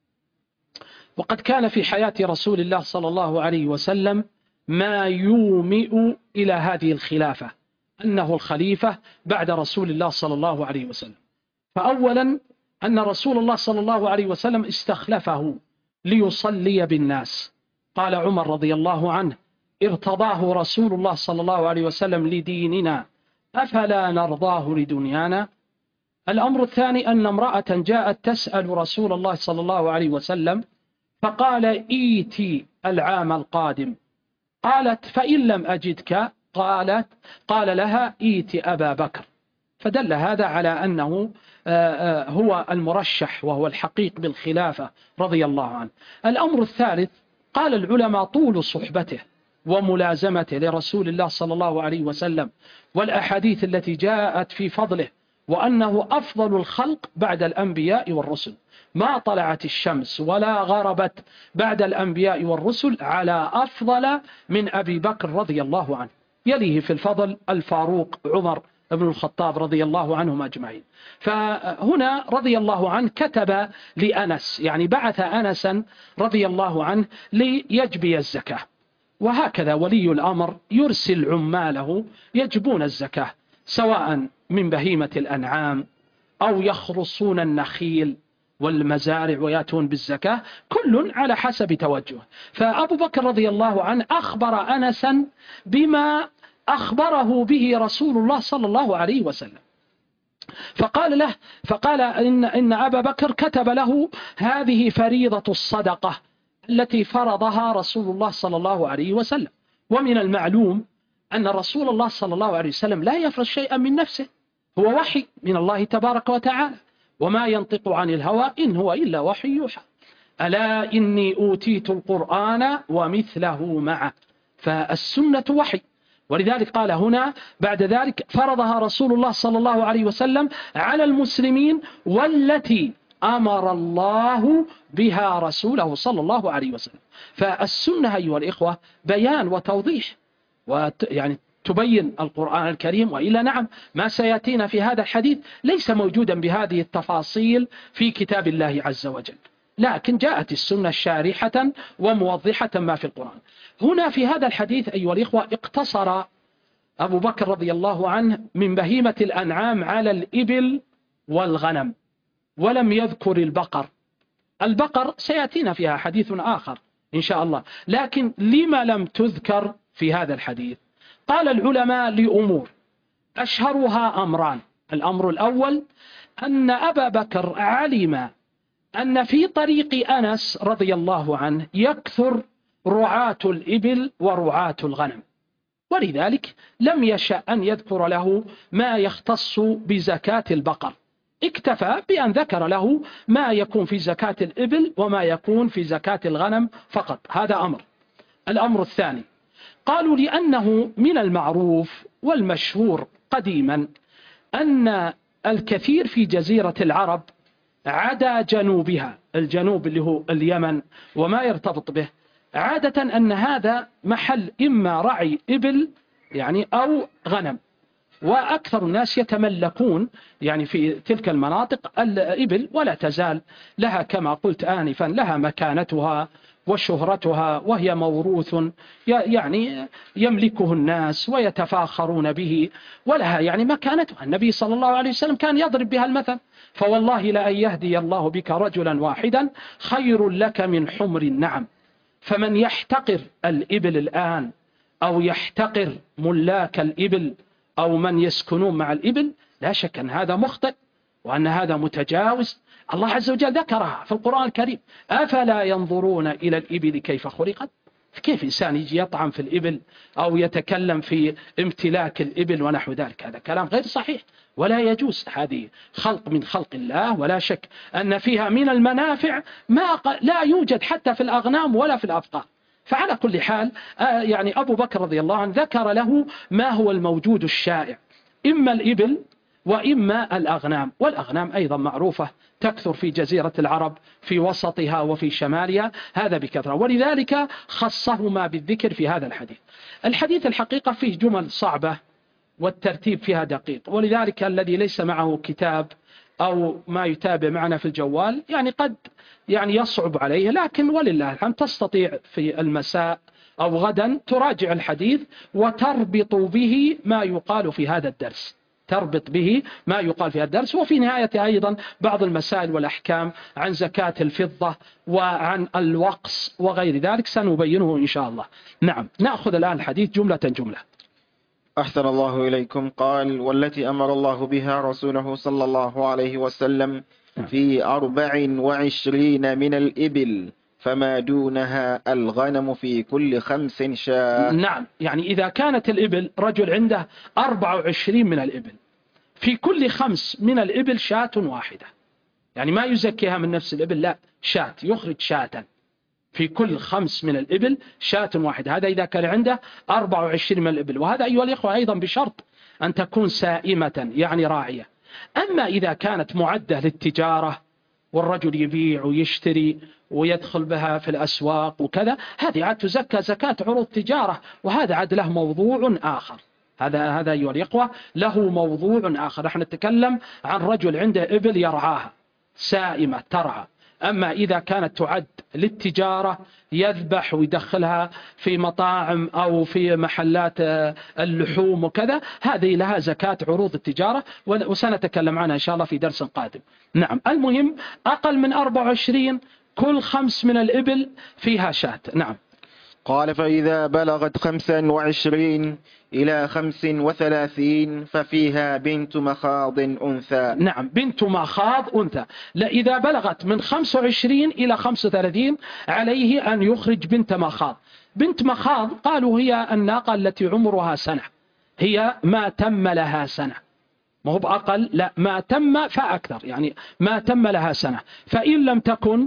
وقد كان في حياة رسول الله صلى الله عليه وسلم ما يومئ إلى هذه الخلافة، أنه الخليفة بعد رسول الله صلى الله عليه وسلم. فأولا أن رسول الله صلى الله عليه وسلم استخلفه ليصلي بالناس. قال عمر رضي الله عنه: ارتضاه رسول الله صلى الله عليه وسلم لديننا، أفلا نرضاه لدنيانا؟ الأمر الثاني أن امرأة جاءت تسأل رسول الله صلى الله عليه وسلم، فقال: إيتي العام القادم. قالت: فإن لم أجدك، قالت قال لها: إيتي أبا بكر. فدل هذا على أنه هو المرشح وهو الحقيق بالخلافة رضي الله عنه. الأمر الثالث، قال العلماء: طول صحبته وملازمته لرسول الله صلى الله عليه وسلم، والأحاديث التي جاءت في فضله، وأنه أفضل الخلق بعد الأنبياء والرسل، ما طلعت الشمس ولا غربت بعد الأنبياء والرسل على أفضل من أبي بكر رضي الله عنه، يليه في الفضل الفاروق عمر ابن الخطاب رضي الله عنهم أجمعين. فهنا رضي الله عنه كتب لأنس، يعني بعث أنسا رضي الله عنه ليجبي الزكاة. وهكذا ولي الأمر يرسل عماله يجبون الزكاة، سواء من بهيمة الأنعام أو يخرصون النخيل والمزارع ويأتون بالزكاة، كل على حسب توجهه. فأبو بكر رضي الله عنه أخبر أنسا بما أخبره به رسول الله صلى الله عليه وسلم، فقال له فقال إن, إن أبا بكر كتب له: هذه فريضة الصدقة التي فرضها رسول الله صلى الله عليه وسلم. ومن المعلوم أن رسول الله صلى الله عليه وسلم لا يفرض شيئا من نفسه، هو وحي من الله تبارك وتعالى، وما ينطق عن الهوى إن هو إلا وحي يوحى. ألا إني أوتيت القرآن ومثله معه، فالسنة وحي. ولذلك قال هنا بعد ذلك: فرضها رسول الله صلى الله عليه وسلم على المسلمين، والتي أمر الله بها رسوله صلى الله عليه وسلم. فالسنة أيها الإخوة بيان وتوضيح، ويعني تبين القرآن الكريم، وإلا نعم ما سيأتينا في هذا الحديث ليس موجودا بهذه التفاصيل في كتاب الله عز وجل، لكن جاءت السنة شارحة وموضحة ما في القرآن. هنا في هذا الحديث أيها الإخوة اقتصر أبو بكر رضي الله عنه من بهيمة الأنعام على الإبل والغنم، ولم يذكر البقر. البقر سيأتينا فيها حديث آخر إن شاء الله، لكن لما لم تذكر في هذا الحديث؟ قال العلماء لأمور، أشهرها أمران. الأمر الأول أن أبا بكر علم أن في طريق أنس رضي الله عنه يكثر رعاة الإبل ورعاة الغنم، ولذلك لم يشأ أن يذكر له ما يختص بزكاة البقر، اكتفى بأن ذكر له ما يكون في زكاة الإبل وما يكون في زكاة الغنم فقط. هذا أمر. الأمر الثاني قالوا لأنه من المعروف والمشهور قديما أن الكثير في جزيرة العرب عدا جنوبها، الجنوب اللي هو اليمن وما يرتبط به، عادة أن هذا محل إما رعي إبل يعني أو غنم، وأكثر الناس يتملكون يعني في تلك المناطق الإبل، ولا تزال لها كما قلت آنفا لها مكانتها وشهرتها، وهي موروث يعني يملكه الناس ويتفاخرون به، ولها يعني مكانتها. النبي صلى الله عليه وسلم كان يضرب بها المثل، فوالله لأن يهدي الله بك رجلا واحدا خير لك من حمر النعم. فمن يحتقر الإبل الآن أو يحتقر ملاك الإبل أو من يسكنون مع الإبل، لا شك أن هذا مخطئ وأن هذا متجاوز. الله عز وجل ذكرها في القرآن الكريم: أفلا ينظرون إلى الإبل كيف خلقت؟ كيف إنسان يجي يطعن في الإبل أو يتكلم في امتلاك الإبل ونحو ذلك؟ هذا كلام غير صحيح ولا يجوز. هذه خلق من خلق الله، ولا شك أن فيها من المنافع ما لا يوجد حتى في الأغنام ولا في الأبقار. فعلى كل حال يعني أبو بكر رضي الله عنه ذكر له ما هو الموجود الشائع، إما الإبل وإما الأغنام، والأغنام أيضا معروفة تكثر في جزيرة العرب في وسطها وفي شمالها، هذا بكثرة، ولذلك خصهما بالذكر في هذا الحديث. الحديث الحقيقة فيه جمل صعبة والترتيب فيها دقيق، ولذلك الذي ليس معه كتاب أو ما يتابع معنا في الجوال يعني قد يعني يصعب عليه، لكن ولله الحمد تستطيع في المساء أو غدا تراجع الحديث وتربط به ما يقال في هذا الدرس، تربط به ما يقال في هذا الدرس. وفي نهاية أيضا بعض المسائل والأحكام عن زكاة الفضة وعن الوقص وغير ذلك سنبينه إن شاء الله. نعم، نأخذ الآن الحديث جملة جملة. أحسن الله إليكم. قال: والتي أمر الله بها رسوله صلى الله عليه وسلم في أربع وعشرين من الإبل، فما دونها الغنم في كل خمس شاة. نعم، يعني إذا كانت الإبل رجل عنده أربع وعشرين من الإبل، في كل خمس من الإبل شاة واحدة، يعني ما يزكيها من نفس الإبل، لا، شاة، يخرج شاة في كل خمس من الإبل شاة واحدة. هذا إذا كان عنده أربع وعشرين من الإبل، وهذا أيها الإخوة أيضا بشرط أن تكون سائمة يعني راعية. أما إذا كانت معدة للتجارة والرجل يبيع ويشتري ويدخل بها في الأسواق وكذا، هذه عاد تزكى زكاة عروض تجارة، وهذا عاد له موضوع آخر. هذا هذا أيها الإخوة له موضوع آخر. نحن نتكلم عن رجل عنده إبل يرعاها سائمة ترعى. أما إذا كانت تعد للتجارة يذبح ويدخلها في مطاعم أو في محلات اللحوم وكذا، هذه لها زكاة عروض التجارة، وسنتكلم عنها إن شاء الله في درس قادم. نعم، المهم أقل من أربع وعشرين كل خمس من الإبل فيها شاة. نعم. قال: فإذا بلغت خمسا وعشرين إلى خمس وثلاثين ففيها بنت مخاض أنثى. نعم، بنت مخاض أنثى. لا، إذا بلغت من خمس وعشرين إلى خمس وثلاثين عليه أن يخرج بنت مخاض. بنت مخاض قالوا هي الناقة التي عمرها سنة، هي ما تم لها سنة، ما هو بأقل، لا، ما تم فأكثر، يعني ما تم لها سنة. فإن لم تكن،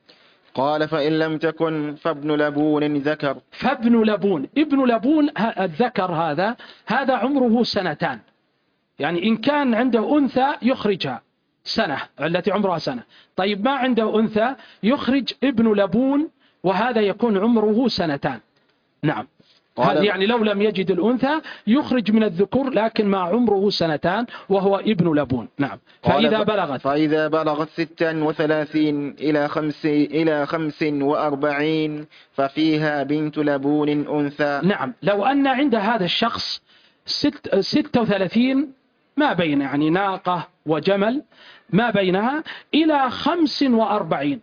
قال: فإن لم تكن فابن لبون ذكر. فابن لبون، ابن لبون الذكر هذا هذا عمره سنتان، يعني إن كان عنده أنثى يخرجها، سنة، التي عمرها سنة. طيب ما عنده أنثى يخرج ابن لبون، وهذا يكون عمره سنتان. نعم، هذا يعني لو لم يجد الأنثى يخرج من الذكور لكن ما عمره سنتان وهو ابن لبون. نعم. فإذا بلغت فإذا بلغت ستا وثلاثين إلى خمس إلى خمس وأربعين ففيها بنت لبون أنثى. نعم، لو أن عند هذا الشخص ست ستة وثلاثين ما بين يعني ناقة وجمل ما بينها إلى خمس وأربعين،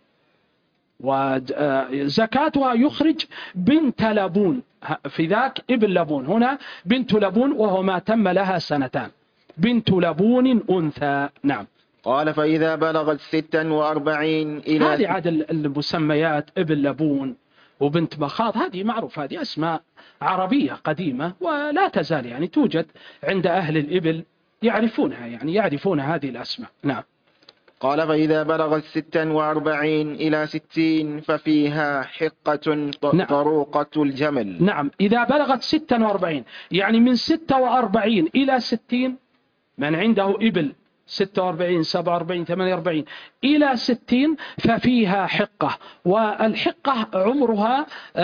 وزكاتها يخرج بنت لبون، في ذاك ابن لبون، هنا بنت لبون وهو ما تم لها سنتان، بنت لبون أنثى. نعم. قال فإذا بلغت ستا وأربعين إلى هذه عاد المسميات ابن لبون وبنت مخاض، هذه معروف، هذه أسماء عربية قديمة ولا تزال يعني توجد عند أهل الإبل، يعرفونها يعني يعرفون هذه الأسماء. نعم. قال فإذا بلغت ستا وأربعين إلى ستين ففيها حقة طروقة الجمل. نعم، إذا بلغت ستا وأربعين يعني من ستة وأربعين إلى ستين، من عنده إبل ستة وأربعين سبعة وأربعين ثمانية وأربعين إلى ستين ففيها حقة، والحقة عمرها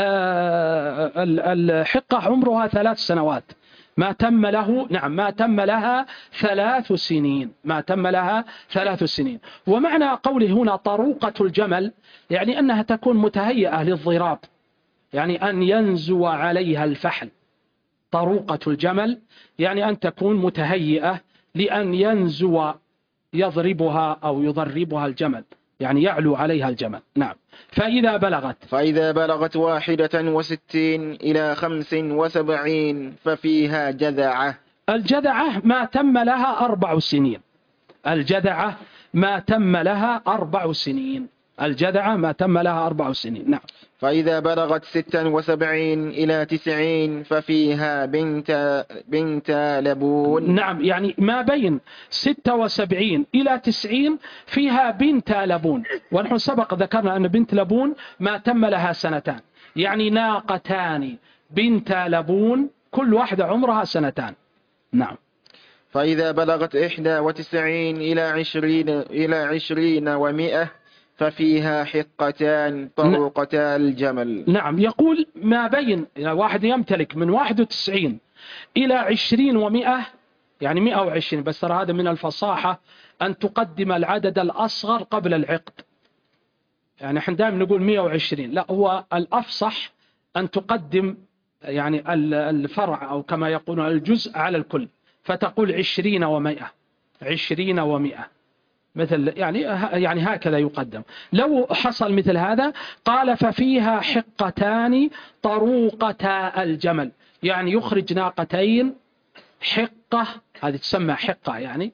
الحقة عمرها ثلاث سنوات ما تم له. نعم، ما تم لها ثلاث سنين، ما تم لها ثلاث سنين. ومعنى قوله هنا طروقة الجمل يعني أنها تكون متهيئة للضراب، يعني أن ينزو عليها الفحل. طروقة الجمل يعني أن تكون متهيئة لأن ينزو يضربها أو يضربها الجمل، يعني يعلو عليها الجمل. نعم. فإذا بلغت فإذا بلغت واحدة وستين إلى خمس وسبعين ففيها جذعة. الجذعة ما تم لها أربع سنين، الجذعة ما تم لها أربع سنين، الجذعة ما تم لها أربع سنين. نعم. فإذا بلغت ستا وسبعين إلى تسعين ففيها بنت بنت لبون. نعم، يعني ما بين ستة وسبعين إلى تسعين فيها بنت لبون، ونحن سبق ذكرنا أن بنت لبون ما تم لها سنتان، يعني ناقتان بنت لبون كل واحدة عمرها سنتان. نعم. فإذا بلغت إحدى وتسعين إلى عشرين إلى عشرين ومئة ففيها حقتان طروقتا الجمل. نعم، يقول ما بين واحد يمتلك من واحد وتسعين إلى عشرين ومئة، يعني مئة وعشرين، بس ترى هذا من الفصاحة أن تقدم العدد الأصغر قبل العقد، يعني احنا دائما نقول مئة وعشرين، لا، هو الأفصح أن تقدم يعني الفرع أو كما يقولون الجزء على الكل، فتقول عشرين ومئة، عشرين ومئة مثل يعني يعني هكذا يقدم. لو حصل مثل هذا قال ففيها حقتان طروقتا الجمل، يعني يخرج ناقتين حقة، هذه تسمى حقة يعني،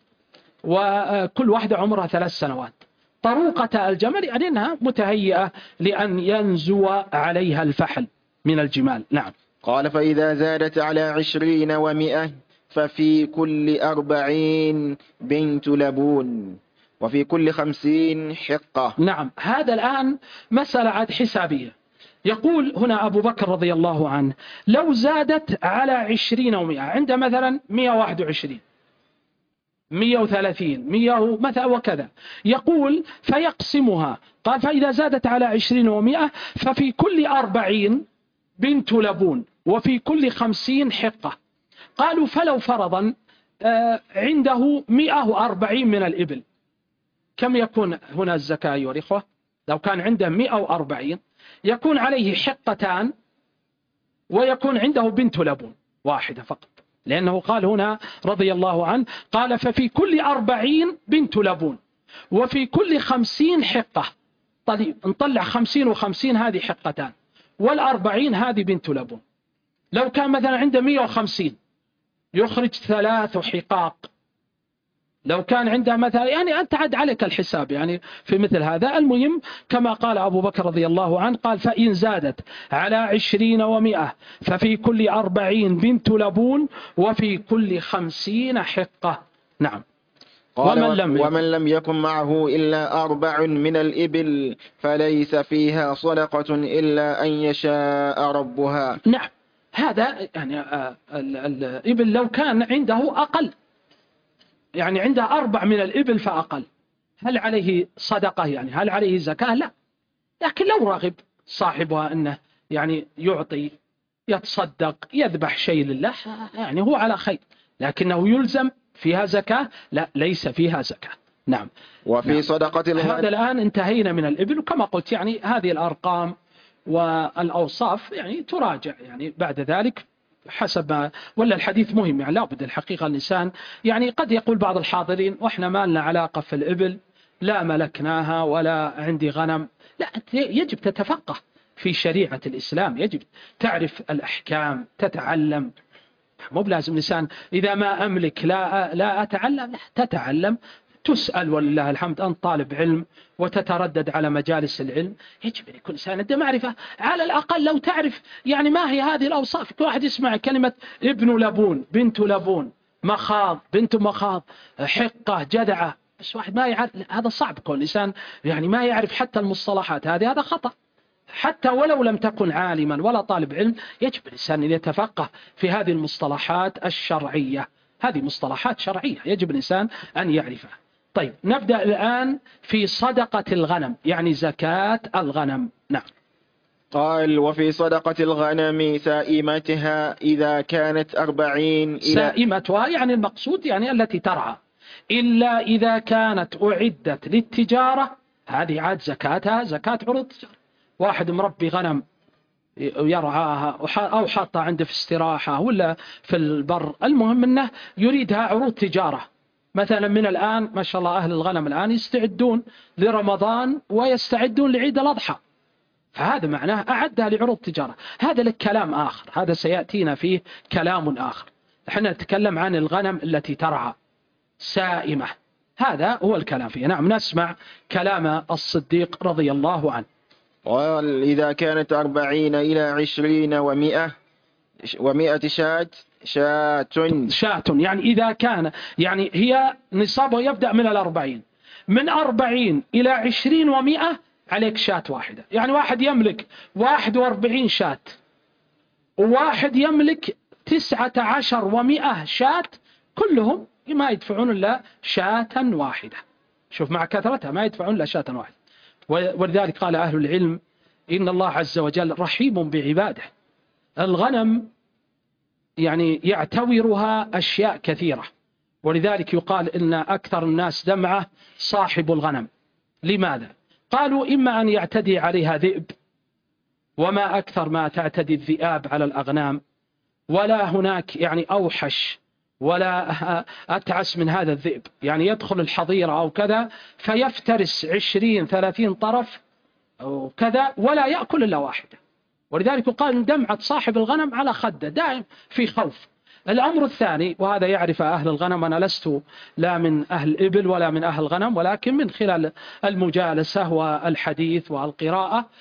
وكل واحدة عمرها ثلاث سنوات. طروقة الجمل يعني أنها متهيئة لأن ينزو عليها الفحل من الجمال. نعم. قال فإذا زادت على عشرين ومئة ففي كل أربعين بنت لبون وفي كل خمسين حقة. نعم، هذا الآن مسألة عاد حسابية. يقول هنا أبو بكر رضي الله عنه لو زادت على عشرين ومئة، عنده مثلا مئة وواحد وعشرين مئة وثلاثين مئة مثلا وكذا، يقول فيقسمها، قال فإذا زادت على عشرين ومئة ففي كل أربعين بنت لبون وفي كل خمسين حقة. قالوا فلو فرضا عنده مئة وأربعين من الإبل، كم يكون هنا الزكاة أيها الإخوة؟ لو كان عنده مئة وأربعين يكون عليه حقتان ويكون عنده بنت لبون واحدة فقط، لأنه قال هنا رضي الله عنه قال ففي كل أربعين بنت لبون وفي كل خمسين حقة. طيب نطلع خمسين وخمسين هذه حقتان، والأربعين هذه بنت لبون. لو كان مثلا عنده مئة وخمسين يخرج ثلاث حقاق. لو كان عنده مثلا يعني أنت عد عليك الحساب يعني في مثل هذا. المهم كما قال أبو بكر رضي الله عنه قال فإن زادت على عشرين ومئة ففي كل أربعين بنت لبون وفي كل خمسين حقة. نعم. ومن لم, ومن لم يكن معه إلا أربع من الإبل فليس فيها صدقة إلا أن يشاء ربها. نعم، هذا يعني الإبل لو كان عنده أقل، يعني عنده أربع من الإبل فأقل، هل عليه صدقة يعني هل عليه زكاة؟ لا، لكن لو رغب صاحبها أنه يعني يعطي يتصدق يذبح شيء لله يعني هو على خير، لكنه يلزم فيها زكاة؟ لا، ليس فيها زكاة. نعم. وفي نعم. صدقة الغنم. هذا الآن انتهينا من الإبل، وكما قلت يعني هذه الأرقام والأوصاف يعني تراجع يعني بعد ذلك حسب ما، ولا الحديث مهم يعني لابد الحقيقة الإنسان يعني قد يقول بعض الحاضرين وإحنا ما لنا علاقة في الإبل، لا ملكناها ولا عندي غنم. لا، يجب تتفقه في شريعة الإسلام، يجب تعرف الأحكام، تتعلم. مو بلازم الإنسان إذا ما أملك لا لا أتعلم، لا تتعلم، تسأل ولله الحمد، أنت طالب علم وتتردد على مجالس العلم، يجب أن يكون إنسان عنده معرفة على الأقل. لو تعرف يعني ما هي هذه الأوصاف. كل واحد يسمع كلمة ابن لبون، بنت لبون، مخاض، بنت مخاض، حقة، جدعة، بس واحد ما يعرف، هذا صعب. كون الإنسان يعني ما يعرف حتى المصطلحات هذه هذا خطأ. حتى ولو لم تكن عالما ولا طالب علم يجب الإنسان أن يتفقه في هذه المصطلحات الشرعية. هذه مصطلحات شرعية يجب الإنسان أن يعرفها. طيب نبدأ الآن في صدقة الغنم يعني زكاة الغنم. نعم. قال وفي صدقة الغنم سائمتها إذا كانت أربعين إلى سائمتها يعني المقصود يعني التي ترعى، إلا إذا كانت أعدت للتجارة هذه عاد زكاتها زكاة عروض التجارة. واحد مربي غنم يرعاها أو حاطها عنده في استراحة ولا في البر، المهم أنه يريدها عروض تجارة. مثلا من الآن ما شاء الله أهل الغنم الآن يستعدون لرمضان ويستعدون لعيد الأضحى، فهذا معناه أعدها لعروض تجارة. هذا لك كلام آخر، هذا سيأتينا فيه كلام آخر. احنا نتكلم عن الغنم التي ترعى سائمة، هذا هو الكلام فيه. نعم. نسمع كلام الصديق رضي الله عنه. قال إذا كانت أربعين إلى عشرين ومئة ومئة شاة شاة شاة يعني إذا كان يعني هي نصابه يبدأ من الأربعين، من أربعين إلى عشرين ومئة عليك شاة واحدة. يعني واحد يملك واحد وأربعين شاة وواحد يملك تسعة عشر ومئة شاة، كلهم ما يدفعون إلا شاة واحدة. شوف مع كثرتها ما يدفعون إلا شاة واحدة. ولذلك قال أهل العلم إن الله عز وجل رحيم بعباده. الغنم يعني يعتورها أشياء كثيرة، ولذلك يقال إن أكثر الناس دمعة صاحب الغنم. لماذا؟ قالوا إما أن يعتدي عليها ذئب، وما أكثر ما تعتدي الذئاب على الأغنام، ولا هناك يعني أوحش ولا أتعس من هذا الذئب، يعني يدخل الحظيرة أو كذا فيفترس عشرين ثلاثين طرف أو كذا ولا يأكل إلا واحدة. ولذلك يقال دمعة صاحب الغنم على خده، دائم في خوف. الأمر الثاني، وهذا يعرف أهل الغنم، أنا لست لا من أهل الإبل ولا من أهل الغنم، ولكن من خلال المجالسة والحديث والقراءة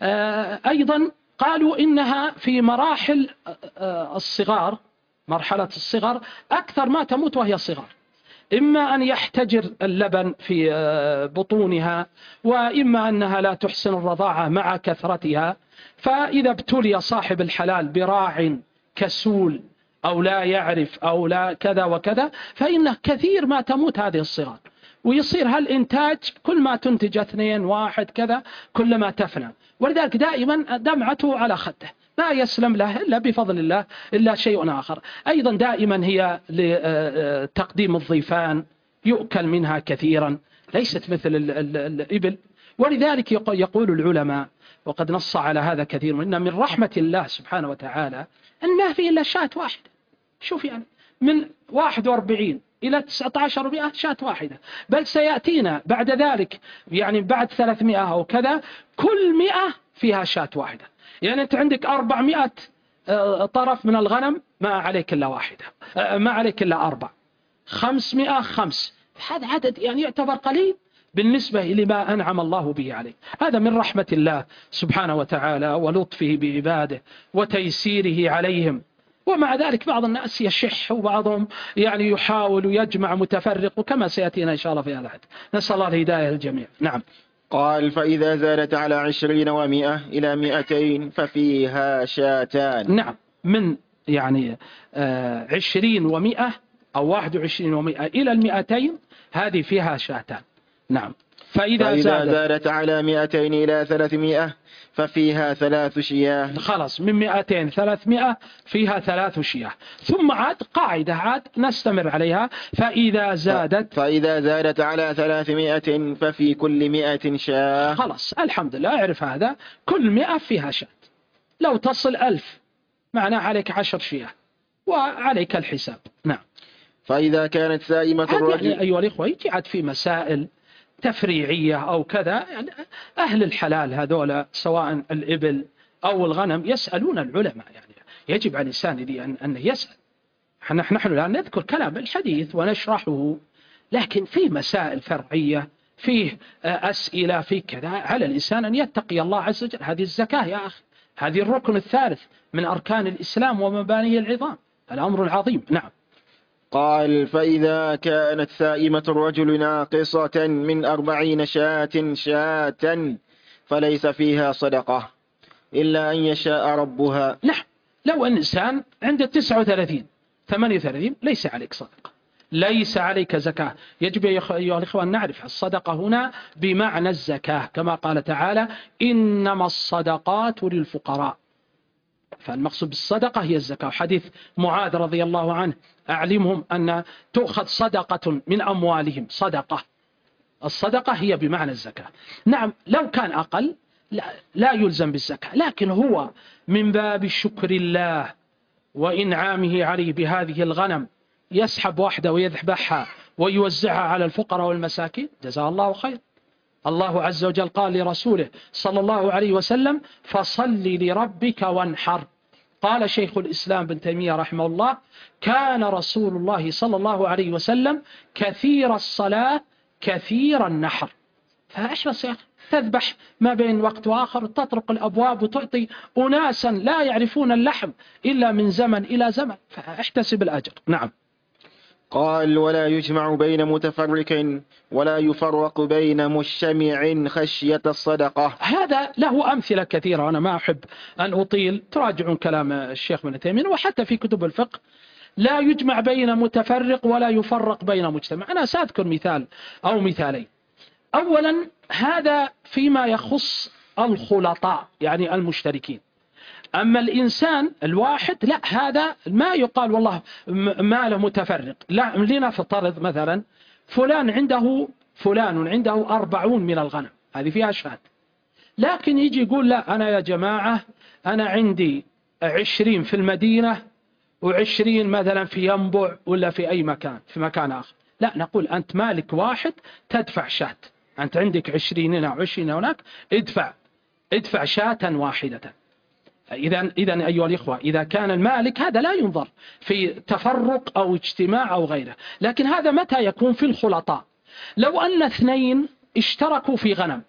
أيضا قالوا إنها في مراحل الصغار، مرحلة الصغر أكثر ما تموت وهي صغار، إما أن يحتجر اللبن في بطونها، وإما أنها لا تحسن الرضاعة مع كثرتها. فإذا ابتلي صاحب الحلال براع كسول أو لا يعرف أو لا كذا وكذا، فإنه كثير ما تموت هذه الصغار، ويصير هالإنتاج كل ما تنتج اثنين واحد كذا كلما تفنى. ولذلك دائما دمعته على خده، لا يسلم له إلا بفضل الله إلا شيء آخر. أيضا دائما هي لتقديم الضيفان يؤكل منها كثيرا، ليست مثل الإبل. ولذلك يقول العلماء وقد نص على هذا كثير، إن من رحمة الله سبحانه وتعالى أن ما في إلا شاة واحدة. شوف يعني من واحد وأربعين إلى تسعة عشر ومئة شاة واحدة، بل سيأتينا بعد ذلك يعني بعد ثلاثمائة أو كذا كل مئة فيها شاة واحدة. يعني أنت عندك أربعمائة طرف من الغنم ما عليك إلا واحدة، ما عليك إلا أربع، خمسمائة خمس، هذا عدد يعني يعتبر قليل بالنسبة لما أنعم الله به عليه. هذا من رحمة الله سبحانه وتعالى ولطفه بعباده وتيسيره عليهم. ومع ذلك بعض الناس يشح وبعضهم يعني يحاول يجمع متفرق، وكما سيأتينا إن شاء الله في هذا الحديث. نسأل الله الهداية للجميع. نعم. قال فإذا زادت على عشرين ومئة إلى مئتين ففيها شاتان. نعم، من يعني عشرين ومئة أو واحد وعشرين ومئة إلى المئتين هذه فيها شاتان. نعم. فإذا, فإذا زادت, زادت على مئتين إلى ثلاثمائة ففيها ثلاث شياه. خلاص من مئتين ثلاثمائة فيها ثلاث شياه. ثم عاد قاعدة عاد نستمر عليها. فإذا زادت فإذا زادت على ثلاثمائة ففي كل مئة شاة. خلاص الحمد لله اعرف هذا، كل مئة فيها شاة. لو تصل ألف معناه عليك عشر شياه وعليك الحساب. نعم. فإذا كانت سائمة الرجل يعني أيها الإخوة يجي عاد في مسائل تفريعية أو كذا، يعني أهل الحلال هذولا سواء الإبل أو الغنم يسألون العلماء، يعني يجب على الإنسان أن أن يسأل. نحن لا نذكر كلام الحديث ونشرحه، لكن في مسائل فرعية، فيه أسئلة، في كذا، على الإنسان أن يتقي الله عز وجل. هذه الزكاة يا أخي، هذه الركن الثالث من أركان الإسلام ومبانيه العظام، الأمر العظيم. نعم. قال فإذا كانت سائمة الرجل ناقصة من أربعين شاة شاة فليس فيها صدقة إلا أن يشاء ربها. نعم. لو أن إنسان عنده تسعة وثلاثين ثمانية وثلاثين ليس عليك صدقة، ليس عليك زكاة. يجب أيها الإخوة أن نعرف الصدقة هنا بمعنى الزكاة، كما قال تعالى إنما الصدقات للفقراء، فالمقصود بالصدقة هي الزكاة. حديث معاذ رضي الله عنه أعلمهم أن تؤخذ صدقة من أموالهم صدقة. الصدقة هي بمعنى الزكاة. نعم لو كان أقل لا, لا يلزم بالزكاة، لكن هو من باب شكر الله وإنعامه عليه بهذه الغنم يسحب واحدة ويذبحها ويوزعها على الفقراء والمساكين، جزاه الله خير. الله عز وجل قال لرسوله صلى الله عليه وسلم فصل لربك وانحر. قال شيخ الإسلام بن تيمية رحمه الله كان رسول الله صلى الله عليه وسلم كثير الصلاة كثير النحر. فأحرص يا أخي تذبح ما بين وقت وآخر، تطرق الأبواب وتعطي أناسا لا يعرفون اللحم إلا من زمن إلى زمن، فاحتسب الأجر. نعم. قال ولا يجمع بين متفرق ولا يفرق بين مجتمع خشية الصدقة. هذا له أمثلة كثيرة، وأنا ما أحب أن أطيل، تراجعون كلام الشيخ ابن تيمية وحتى في كتب الفقه. لا يجمع بين متفرق ولا يفرق بين مجتمع. أنا سأذكر مثال أو مثالين. أولا هذا فيما يخص الخلطاء يعني المشتركين. أما الإنسان الواحد لا، هذا ما يقال والله ماله متفرق. لا، لنفترض مثلا فلان عنده فلان عنده أربعون من الغنم، هذه فيها شهادة، لكن يجي يقول لا أنا يا جماعة أنا عندي عشرين في المدينة وعشرين مثلا في ينبع ولا في أي مكان في مكان آخر. لا، نقول أنت مالك واحد تدفع شاة، أنت عندك عشرين هنا وعشرين هناك، ادفع ادفع شاة واحدة. إذا إذا أيها الإخوة إذا كان المالك هذا لا ينظر في تفرق أو اجتماع أو غيره، لكن هذا متى يكون في الخلطاء. لو أن اثنين اشتركوا في غنم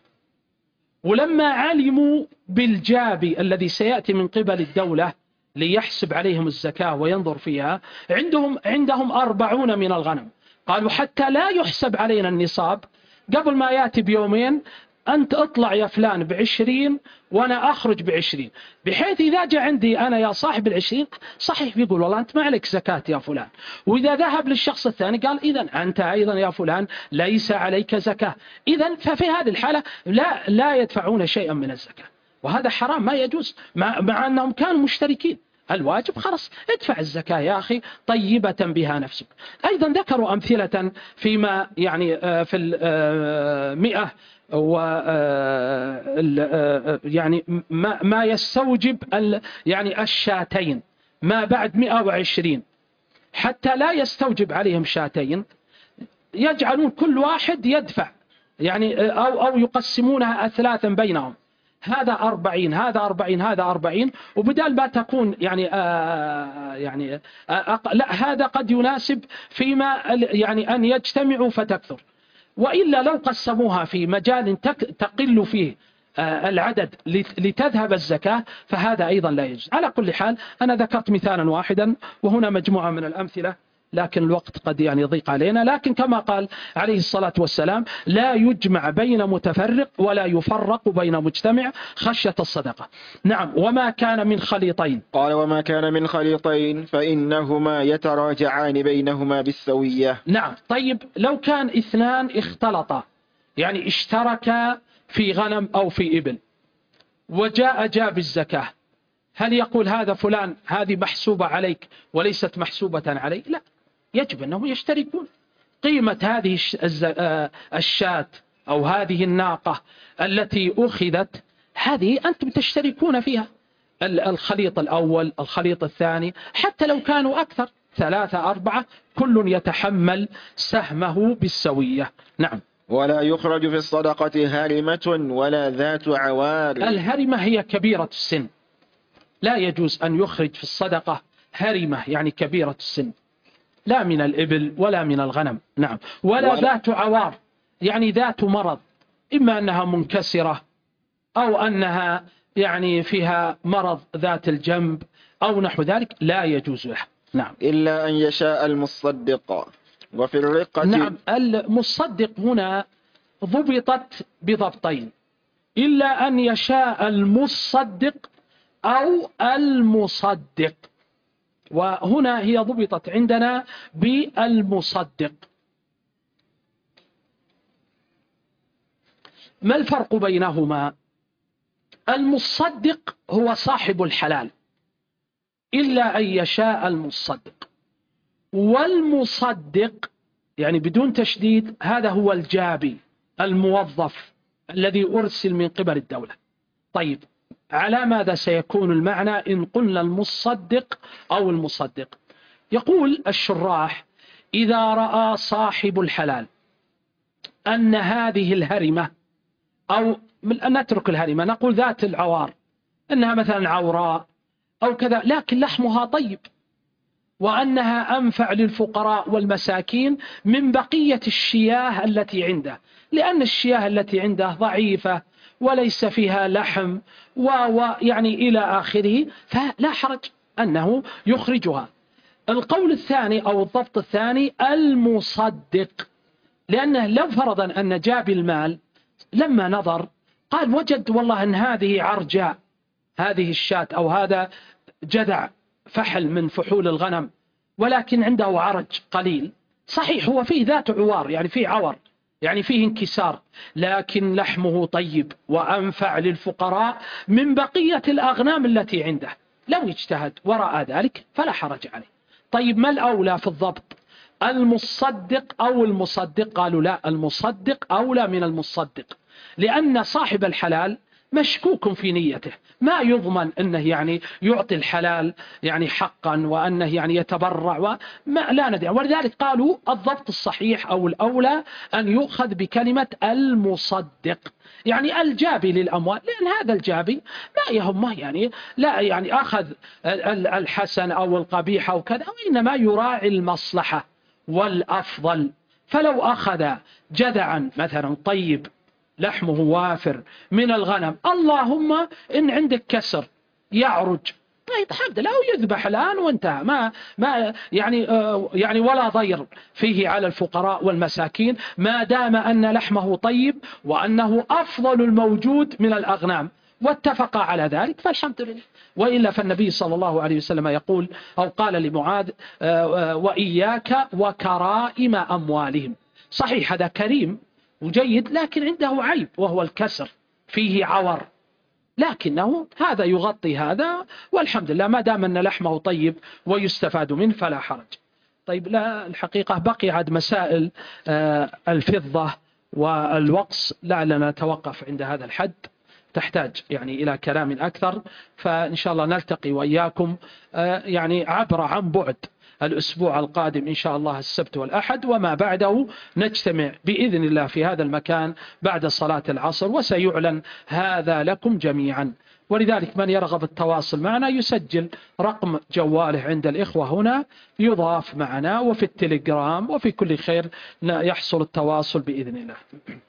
ولما علموا بالجابي الذي سيأتي من قبل الدولة ليحسب عليهم الزكاة وينظر فيها، عندهم عندهم أربعون من الغنم، قالوا حتى لا يحسب علينا النصاب قبل ما يأتي بيومين أنت اطلع يا فلان بعشرين وأنا أخرج بعشرين، بحيث إذا جاء عندي أنا يا صاحب العشرين صحيح بيقول والله أنت ما عليك زكاة يا فلان، وإذا ذهب للشخص الثاني قال إذن أنت أيضا يا فلان ليس عليك زكاة. إذن ففي هذه الحالة لا لا يدفعون شيئا من الزكاة، وهذا حرام ما يجوز مع, مع أنهم كانوا مشتركين. الواجب خلاص ادفع الزكاة يا أخي طيبة بها نفسك. أيضا ذكروا أمثلة فيما يعني في المئة و يعني ما ما يستوجب يعني الشاتين ما بعد مئة وعشرين حتى لا يستوجب عليهم شاتين، يجعلون كل واحد يدفع يعني أو أو يقسمونها أثلاثا بينهم، هذا أربعين هذا أربعين هذا أربعين، وبدال ما تكون يعني آآ يعني آآ لا هذا قد يناسب فيما يعني أن يجتمعوا فتكثر، وإلا لو قسموها في مجال تقل فيه العدد لتذهب الزكاة فهذا أيضا لا يجوز. على كل حال أنا ذكرت مثالا واحدا وهنا مجموعة من الأمثلة لكن الوقت قد يعني يضيق علينا. لكن كما قال عليه الصلاة والسلام: لا يجمع بين متفرق ولا يفرق بين مجتمع خشية الصدقة. نعم. وما كان من خليطين، قال: وما كان من خليطين فإنهما يتراجعان بينهما بالسوية. نعم. طيب لو كان اثنان اختلطا، يعني اشتركا في غنم أو في إبل، وجاء جاب الزكاة، هل يقول هذا فلان هذه محسوبة عليك وليست محسوبة علي؟ لا، يجب أنهم يشتركون. قيمة هذه الشاة أو هذه الناقة التي أخذت، هذه أنتم تشتركون فيها، الخليط الأول الخليط الثاني، حتى لو كانوا أكثر ثلاثة أربعة، كل يتحمل سهمه بالسوية. نعم. ولا يخرج في الصدقة هرمة ولا ذات عوار. الهرمة هي كبيرة السن، لا يجوز أن يخرج في الصدقة هرمة يعني كبيرة السن، لا من الإبل ولا من الغنم. نعم. ولا, ولا ذات عوار يعني ذات مرض، إما أنها منكسرة أو أنها يعني فيها مرض ذات الجنب أو نحو ذلك، لا يجوز لها. نعم. إلا أن يشاء المصدق. وفي الرقة. نعم. المصدق هنا ضبطت بضبطين: إلا أن يشاء المصدق أو المصدق، وهنا هي ضبطت عندنا بالمصدق. ما الفرق بينهما؟ المصدق هو صاحب الحلال، إلا أن يشاء المصدق. والمصدق يعني بدون تشديد هذا هو الجابي الموظف الذي أرسل من قبل الدولة. طيب على ماذا سيكون المعنى إن قلنا المصدق أو المصدق؟ يقول الشراح: إذا رأى صاحب الحلال أن هذه الهرمة، أو نترك الهرمة نقول ذات العوار، أنها مثلا عوراء أو كذا، لكن لحمها طيب، وأنها أنفع للفقراء والمساكين من بقية الشياه التي عنده، لأن الشياه التي عنده ضعيفة وليس فيها لحم ويعني إلى آخره، فلا حرج أنه يخرجها. القول الثاني أو الضبط الثاني المصدق، لأنه لو فرضا أن جاب المال لما نظر قال وجد والله أن هذه عرجاء، هذه الشاة أو هذا جدع فحل من فحول الغنم، ولكن عنده عرج قليل، صحيح هو فيه ذات عوار يعني فيه عور يعني فيه انكسار، لكن لحمه طيب وأنفع للفقراء من بقية الأغنام التي عنده، لو اجتهد وراء ذلك فلا حرج عليه. طيب ما الأولى في الضبط؟ المصدق أو المصدق؟ قالوا لا، المصدق أولى من المصدق، لأن صاحب الحلال مشكوك في نيته، ما يضمن أنه يعني يعطي الحلال يعني حقا وأنه يعني يتبرع، وما لا ندري. ولذلك قالوا الضبط الصحيح أو الأولى أن يؤخذ بكلمة المصدق، يعني الجابي للأموال، لأن هذا الجابي ما يهمه يعني لا يعني أخذ الحسن أو القبيح أو كذا، وإنما يراعي المصلحة والأفضل. فلو أخذ جذعا مثلا طيب لحمه وافر من الغنم، اللهم إن عندك كسر يعرج، طيب الحمد لله يذبح الآن وانتهى، ما ما يعني يعني ولا ضير فيه على الفقراء والمساكين، ما دام أن لحمه طيب وأنه أفضل الموجود من الأغنام، واتفق على ذلك فالحمد لله. وإلا فالنبي صلى الله عليه وسلم يقول أو قال لمعاذ: وإياك وكرائم أموالهم. صحيح هذا كريم وجيد، لكن عنده عيب وهو الكسر، فيه عور، لكنه هذا يغطي هذا، والحمد لله ما دام أن لحمه طيب ويستفاد منه فلا حرج. طيب لا الحقيقة بقي عاد مسائل الفضة والوقص، لعلنا نتوقف عند هذا الحد، تحتاج يعني إلى كلام أكثر، فإن شاء الله نلتقي وإياكم يعني عبر عن بعد الأسبوع القادم إن شاء الله السبت والأحد، وما بعده نجتمع بإذن الله في هذا المكان بعد صلاة العصر، وسيعلن هذا لكم جميعا. ولذلك من يرغب التواصل معنا يسجل رقم جواله عند الإخوة هنا، يضاف معنا، وفي التليجرام وفي كل خير يحصل التواصل بإذن الله.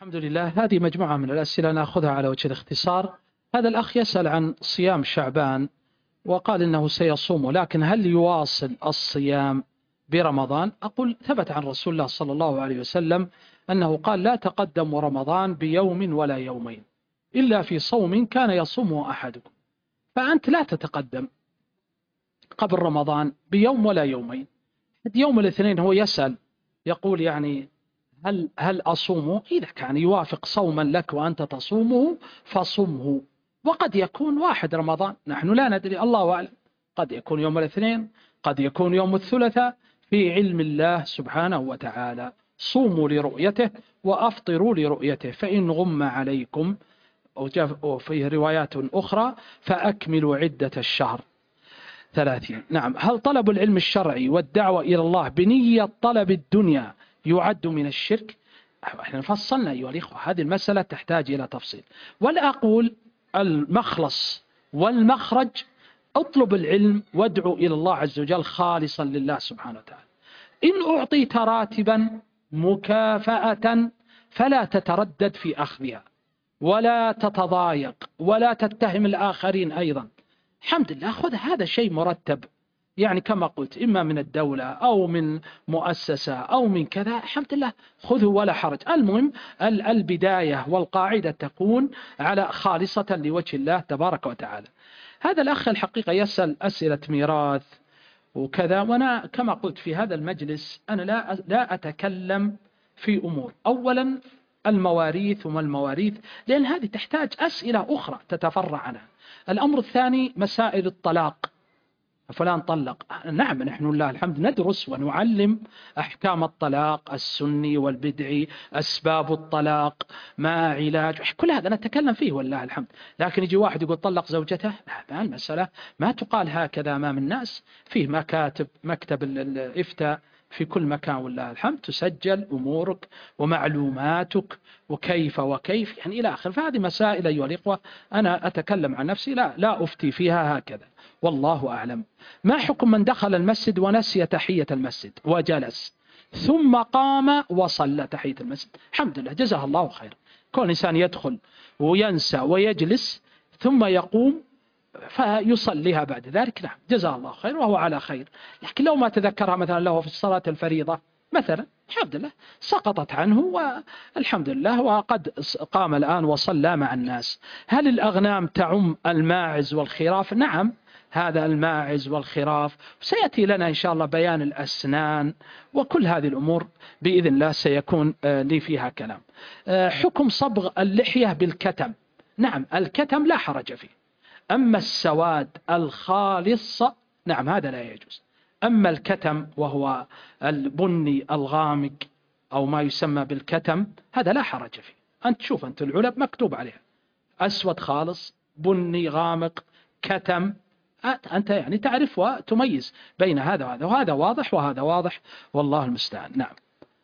الحمد لله. هذه مجموعة من الأسئلة نأخذها على وجه الاختصار. هذا الأخ يسأل عن صيام شعبان وقال إنه سيصوم، لكن هل يواصل الصيام برمضان؟ أقول ثبت عن رسول الله صلى الله عليه وسلم أنه قال لا تقدم رمضان بيوم ولا يومين إلا في صوم كان يصومه أحدكم، فأنت لا تتقدم قبل رمضان بيوم ولا يومين. يوم الاثنين هو يسأل يقول يعني هل هل أصومه؟ إذا كان يوافق صوما لك وأنت تصومه فصمه، وقد يكون واحد رمضان، نحن لا ندري، الله أعلم، قد يكون يوم الاثنين، قد يكون يوم الثلاثاء، في علم الله سبحانه وتعالى. صوموا لرؤيته وأفطروا لرؤيته، فإن غم عليكم، وفيه روايات أخرى فأكملوا عدة الشهر ثلاثين. نعم. هل طلب العلم الشرعي والدعوة إلى الله بنية طلب الدنيا يعد من الشرك؟ احنا فصلنا أيها الإخوة، هذه المسألة تحتاج إلى تفصيل، ولا أقول المخلص والمخرج اطلب العلم وادعو إلى الله عز وجل خالصا لله سبحانه وتعالى. إن أعطيت راتبا مكافأة فلا تتردد في أخذها ولا تتضايق ولا تتهم الآخرين أيضا. الحمد لله، خذ هذا شيء مرتب، يعني كما قلت إما من الدولة أو من مؤسسة أو من كذا، الحمد لله خذه ولا حرج. المهم البداية والقاعدة تكون على خالصة لوجه الله تبارك وتعالى. هذا الأخ الحقيقة يسأل أسئلة ميراث وكذا، وأنا كما قلت في هذا المجلس أنا لا لا أتكلم في أمور أولا المواريث وما المواريث، لأن هذه تحتاج أسئلة أخرى تتفرع عنها. الأمر الثاني مسائل الطلاق، فلان طلق، نعم نحن لله الحمد ندرس ونعلم أحكام الطلاق السني والبدعي، أسباب الطلاق، ما علاج، كل هذا نتكلم فيه والله الحمد. لكن يجي واحد يقول طلق زوجته، لا، المسألة ما تقال هكذا أمام الناس، فيه مكاتب، مكتب الإفتاء في كل مكان والله الحمد، تسجل أمورك ومعلوماتك وكيف وكيف يعني إلى آخر. فهذه مسائل أيها الإخوة أنا أتكلم عن نفسي، لا لا أفتي فيها هكذا، والله أعلم. ما حكم من دخل المسجد ونسي تحية المسجد وجلس ثم قام وصلى تحية المسجد؟ الحمد لله، جزاه الله خير. كل إنسان يدخل وينسى ويجلس ثم يقوم فيصليها بعد ذلك، نعم جزاه الله خير وهو على خير. لكن لو ما تذكرها مثلا له في الصلاة الفريضة مثلا، الحمد لله سقطت عنه والحمد لله، وقد قام الآن وصلى مع الناس. هل الأغنام تعم الماعز والخراف؟ نعم، هذا الماعز والخراف سيأتي لنا إن شاء الله بيان الأسنان وكل هذه الأمور بإذن الله سيكون لي فيها كلام. حكم صبغ اللحية بالكتم؟ نعم الكتم لا حرج فيه، أما السواد الخالص نعم هذا لا يجوز. أما الكتم وهو البني الغامق أو ما يسمى بالكتم هذا لا حرج فيه. أنت تشوف أنت العلب مكتوب عليها أسود خالص، بني غامق، كتم، أنت يعني تعرف وتميز بين هذا وهذا، وهذا واضح وهذا واضح والله المستعان. نعم.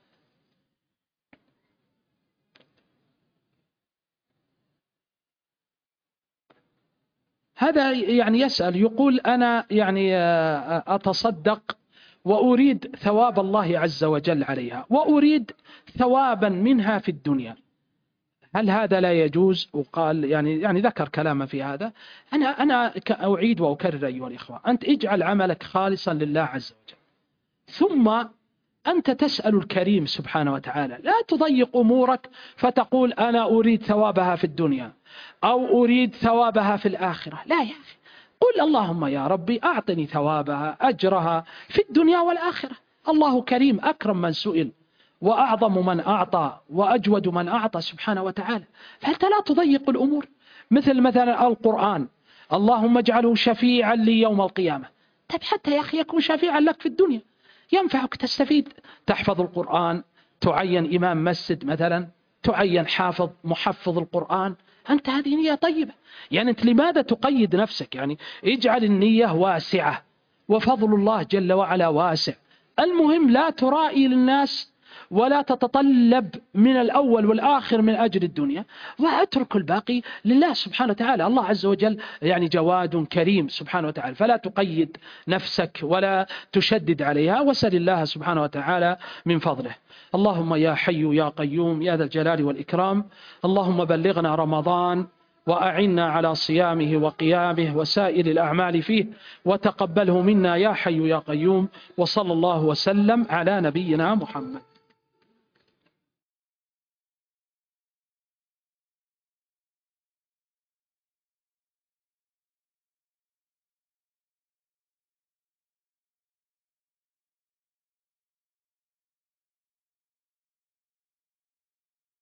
هذا يعني يسأل يقول أنا يعني أتصدق وأريد ثواب الله عز وجل عليها وأريد ثوابا منها في الدنيا، هل هذا لا يجوز؟ وقال يعني يعني ذكر كلامه في هذا. أنا أنا أعيد وأكرر أيها الإخوة، أنت اجعل عملك خالصا لله عز وجل، ثم أنت تسأل الكريم سبحانه وتعالى، لا تضيق أمورك فتقول أنا أريد ثوابها في الدنيا أو أريد ثوابها في الآخرة. لا يا أخي، قل اللهم يا ربي أعطني ثوابها أجرها في الدنيا والآخرة. الله كريم، أكرم من سئل وأعظم من أعطى وأجود من أعطى سبحانه وتعالى. فأنت لا تضيق الأمور. مثل مثلا القرآن، اللهم اجعله شفيعا لي يوم القيامة. طيب حتى يا أخي يكون شفيعا لك في الدنيا، ينفعك تستفيد، تحفظ القرآن، تعين إمام مسجد مثلا، تعين حافظ محفظ القرآن، أنت هذه نية طيبة. يعني أنت لماذا تقيد نفسك؟ يعني اجعل النية واسعة، وفضل الله جل وعلا واسع. المهم لا ترائي للناس ولا تتطلب من الأول والآخر من أجل الدنيا، وأترك الباقي لله سبحانه وتعالى. الله عز وجل يعني جواد كريم سبحانه وتعالى، فلا تقيد نفسك ولا تشدد عليها، وسل الله سبحانه وتعالى من فضله. اللهم يا حي يا قيوم يا ذا الجلال والإكرام، اللهم بلغنا رمضان وأعنا على صيامه وقيامه وسائر الأعمال فيه، وتقبله منا يا حي يا قيوم، وصلى الله وسلم على نبينا محمد.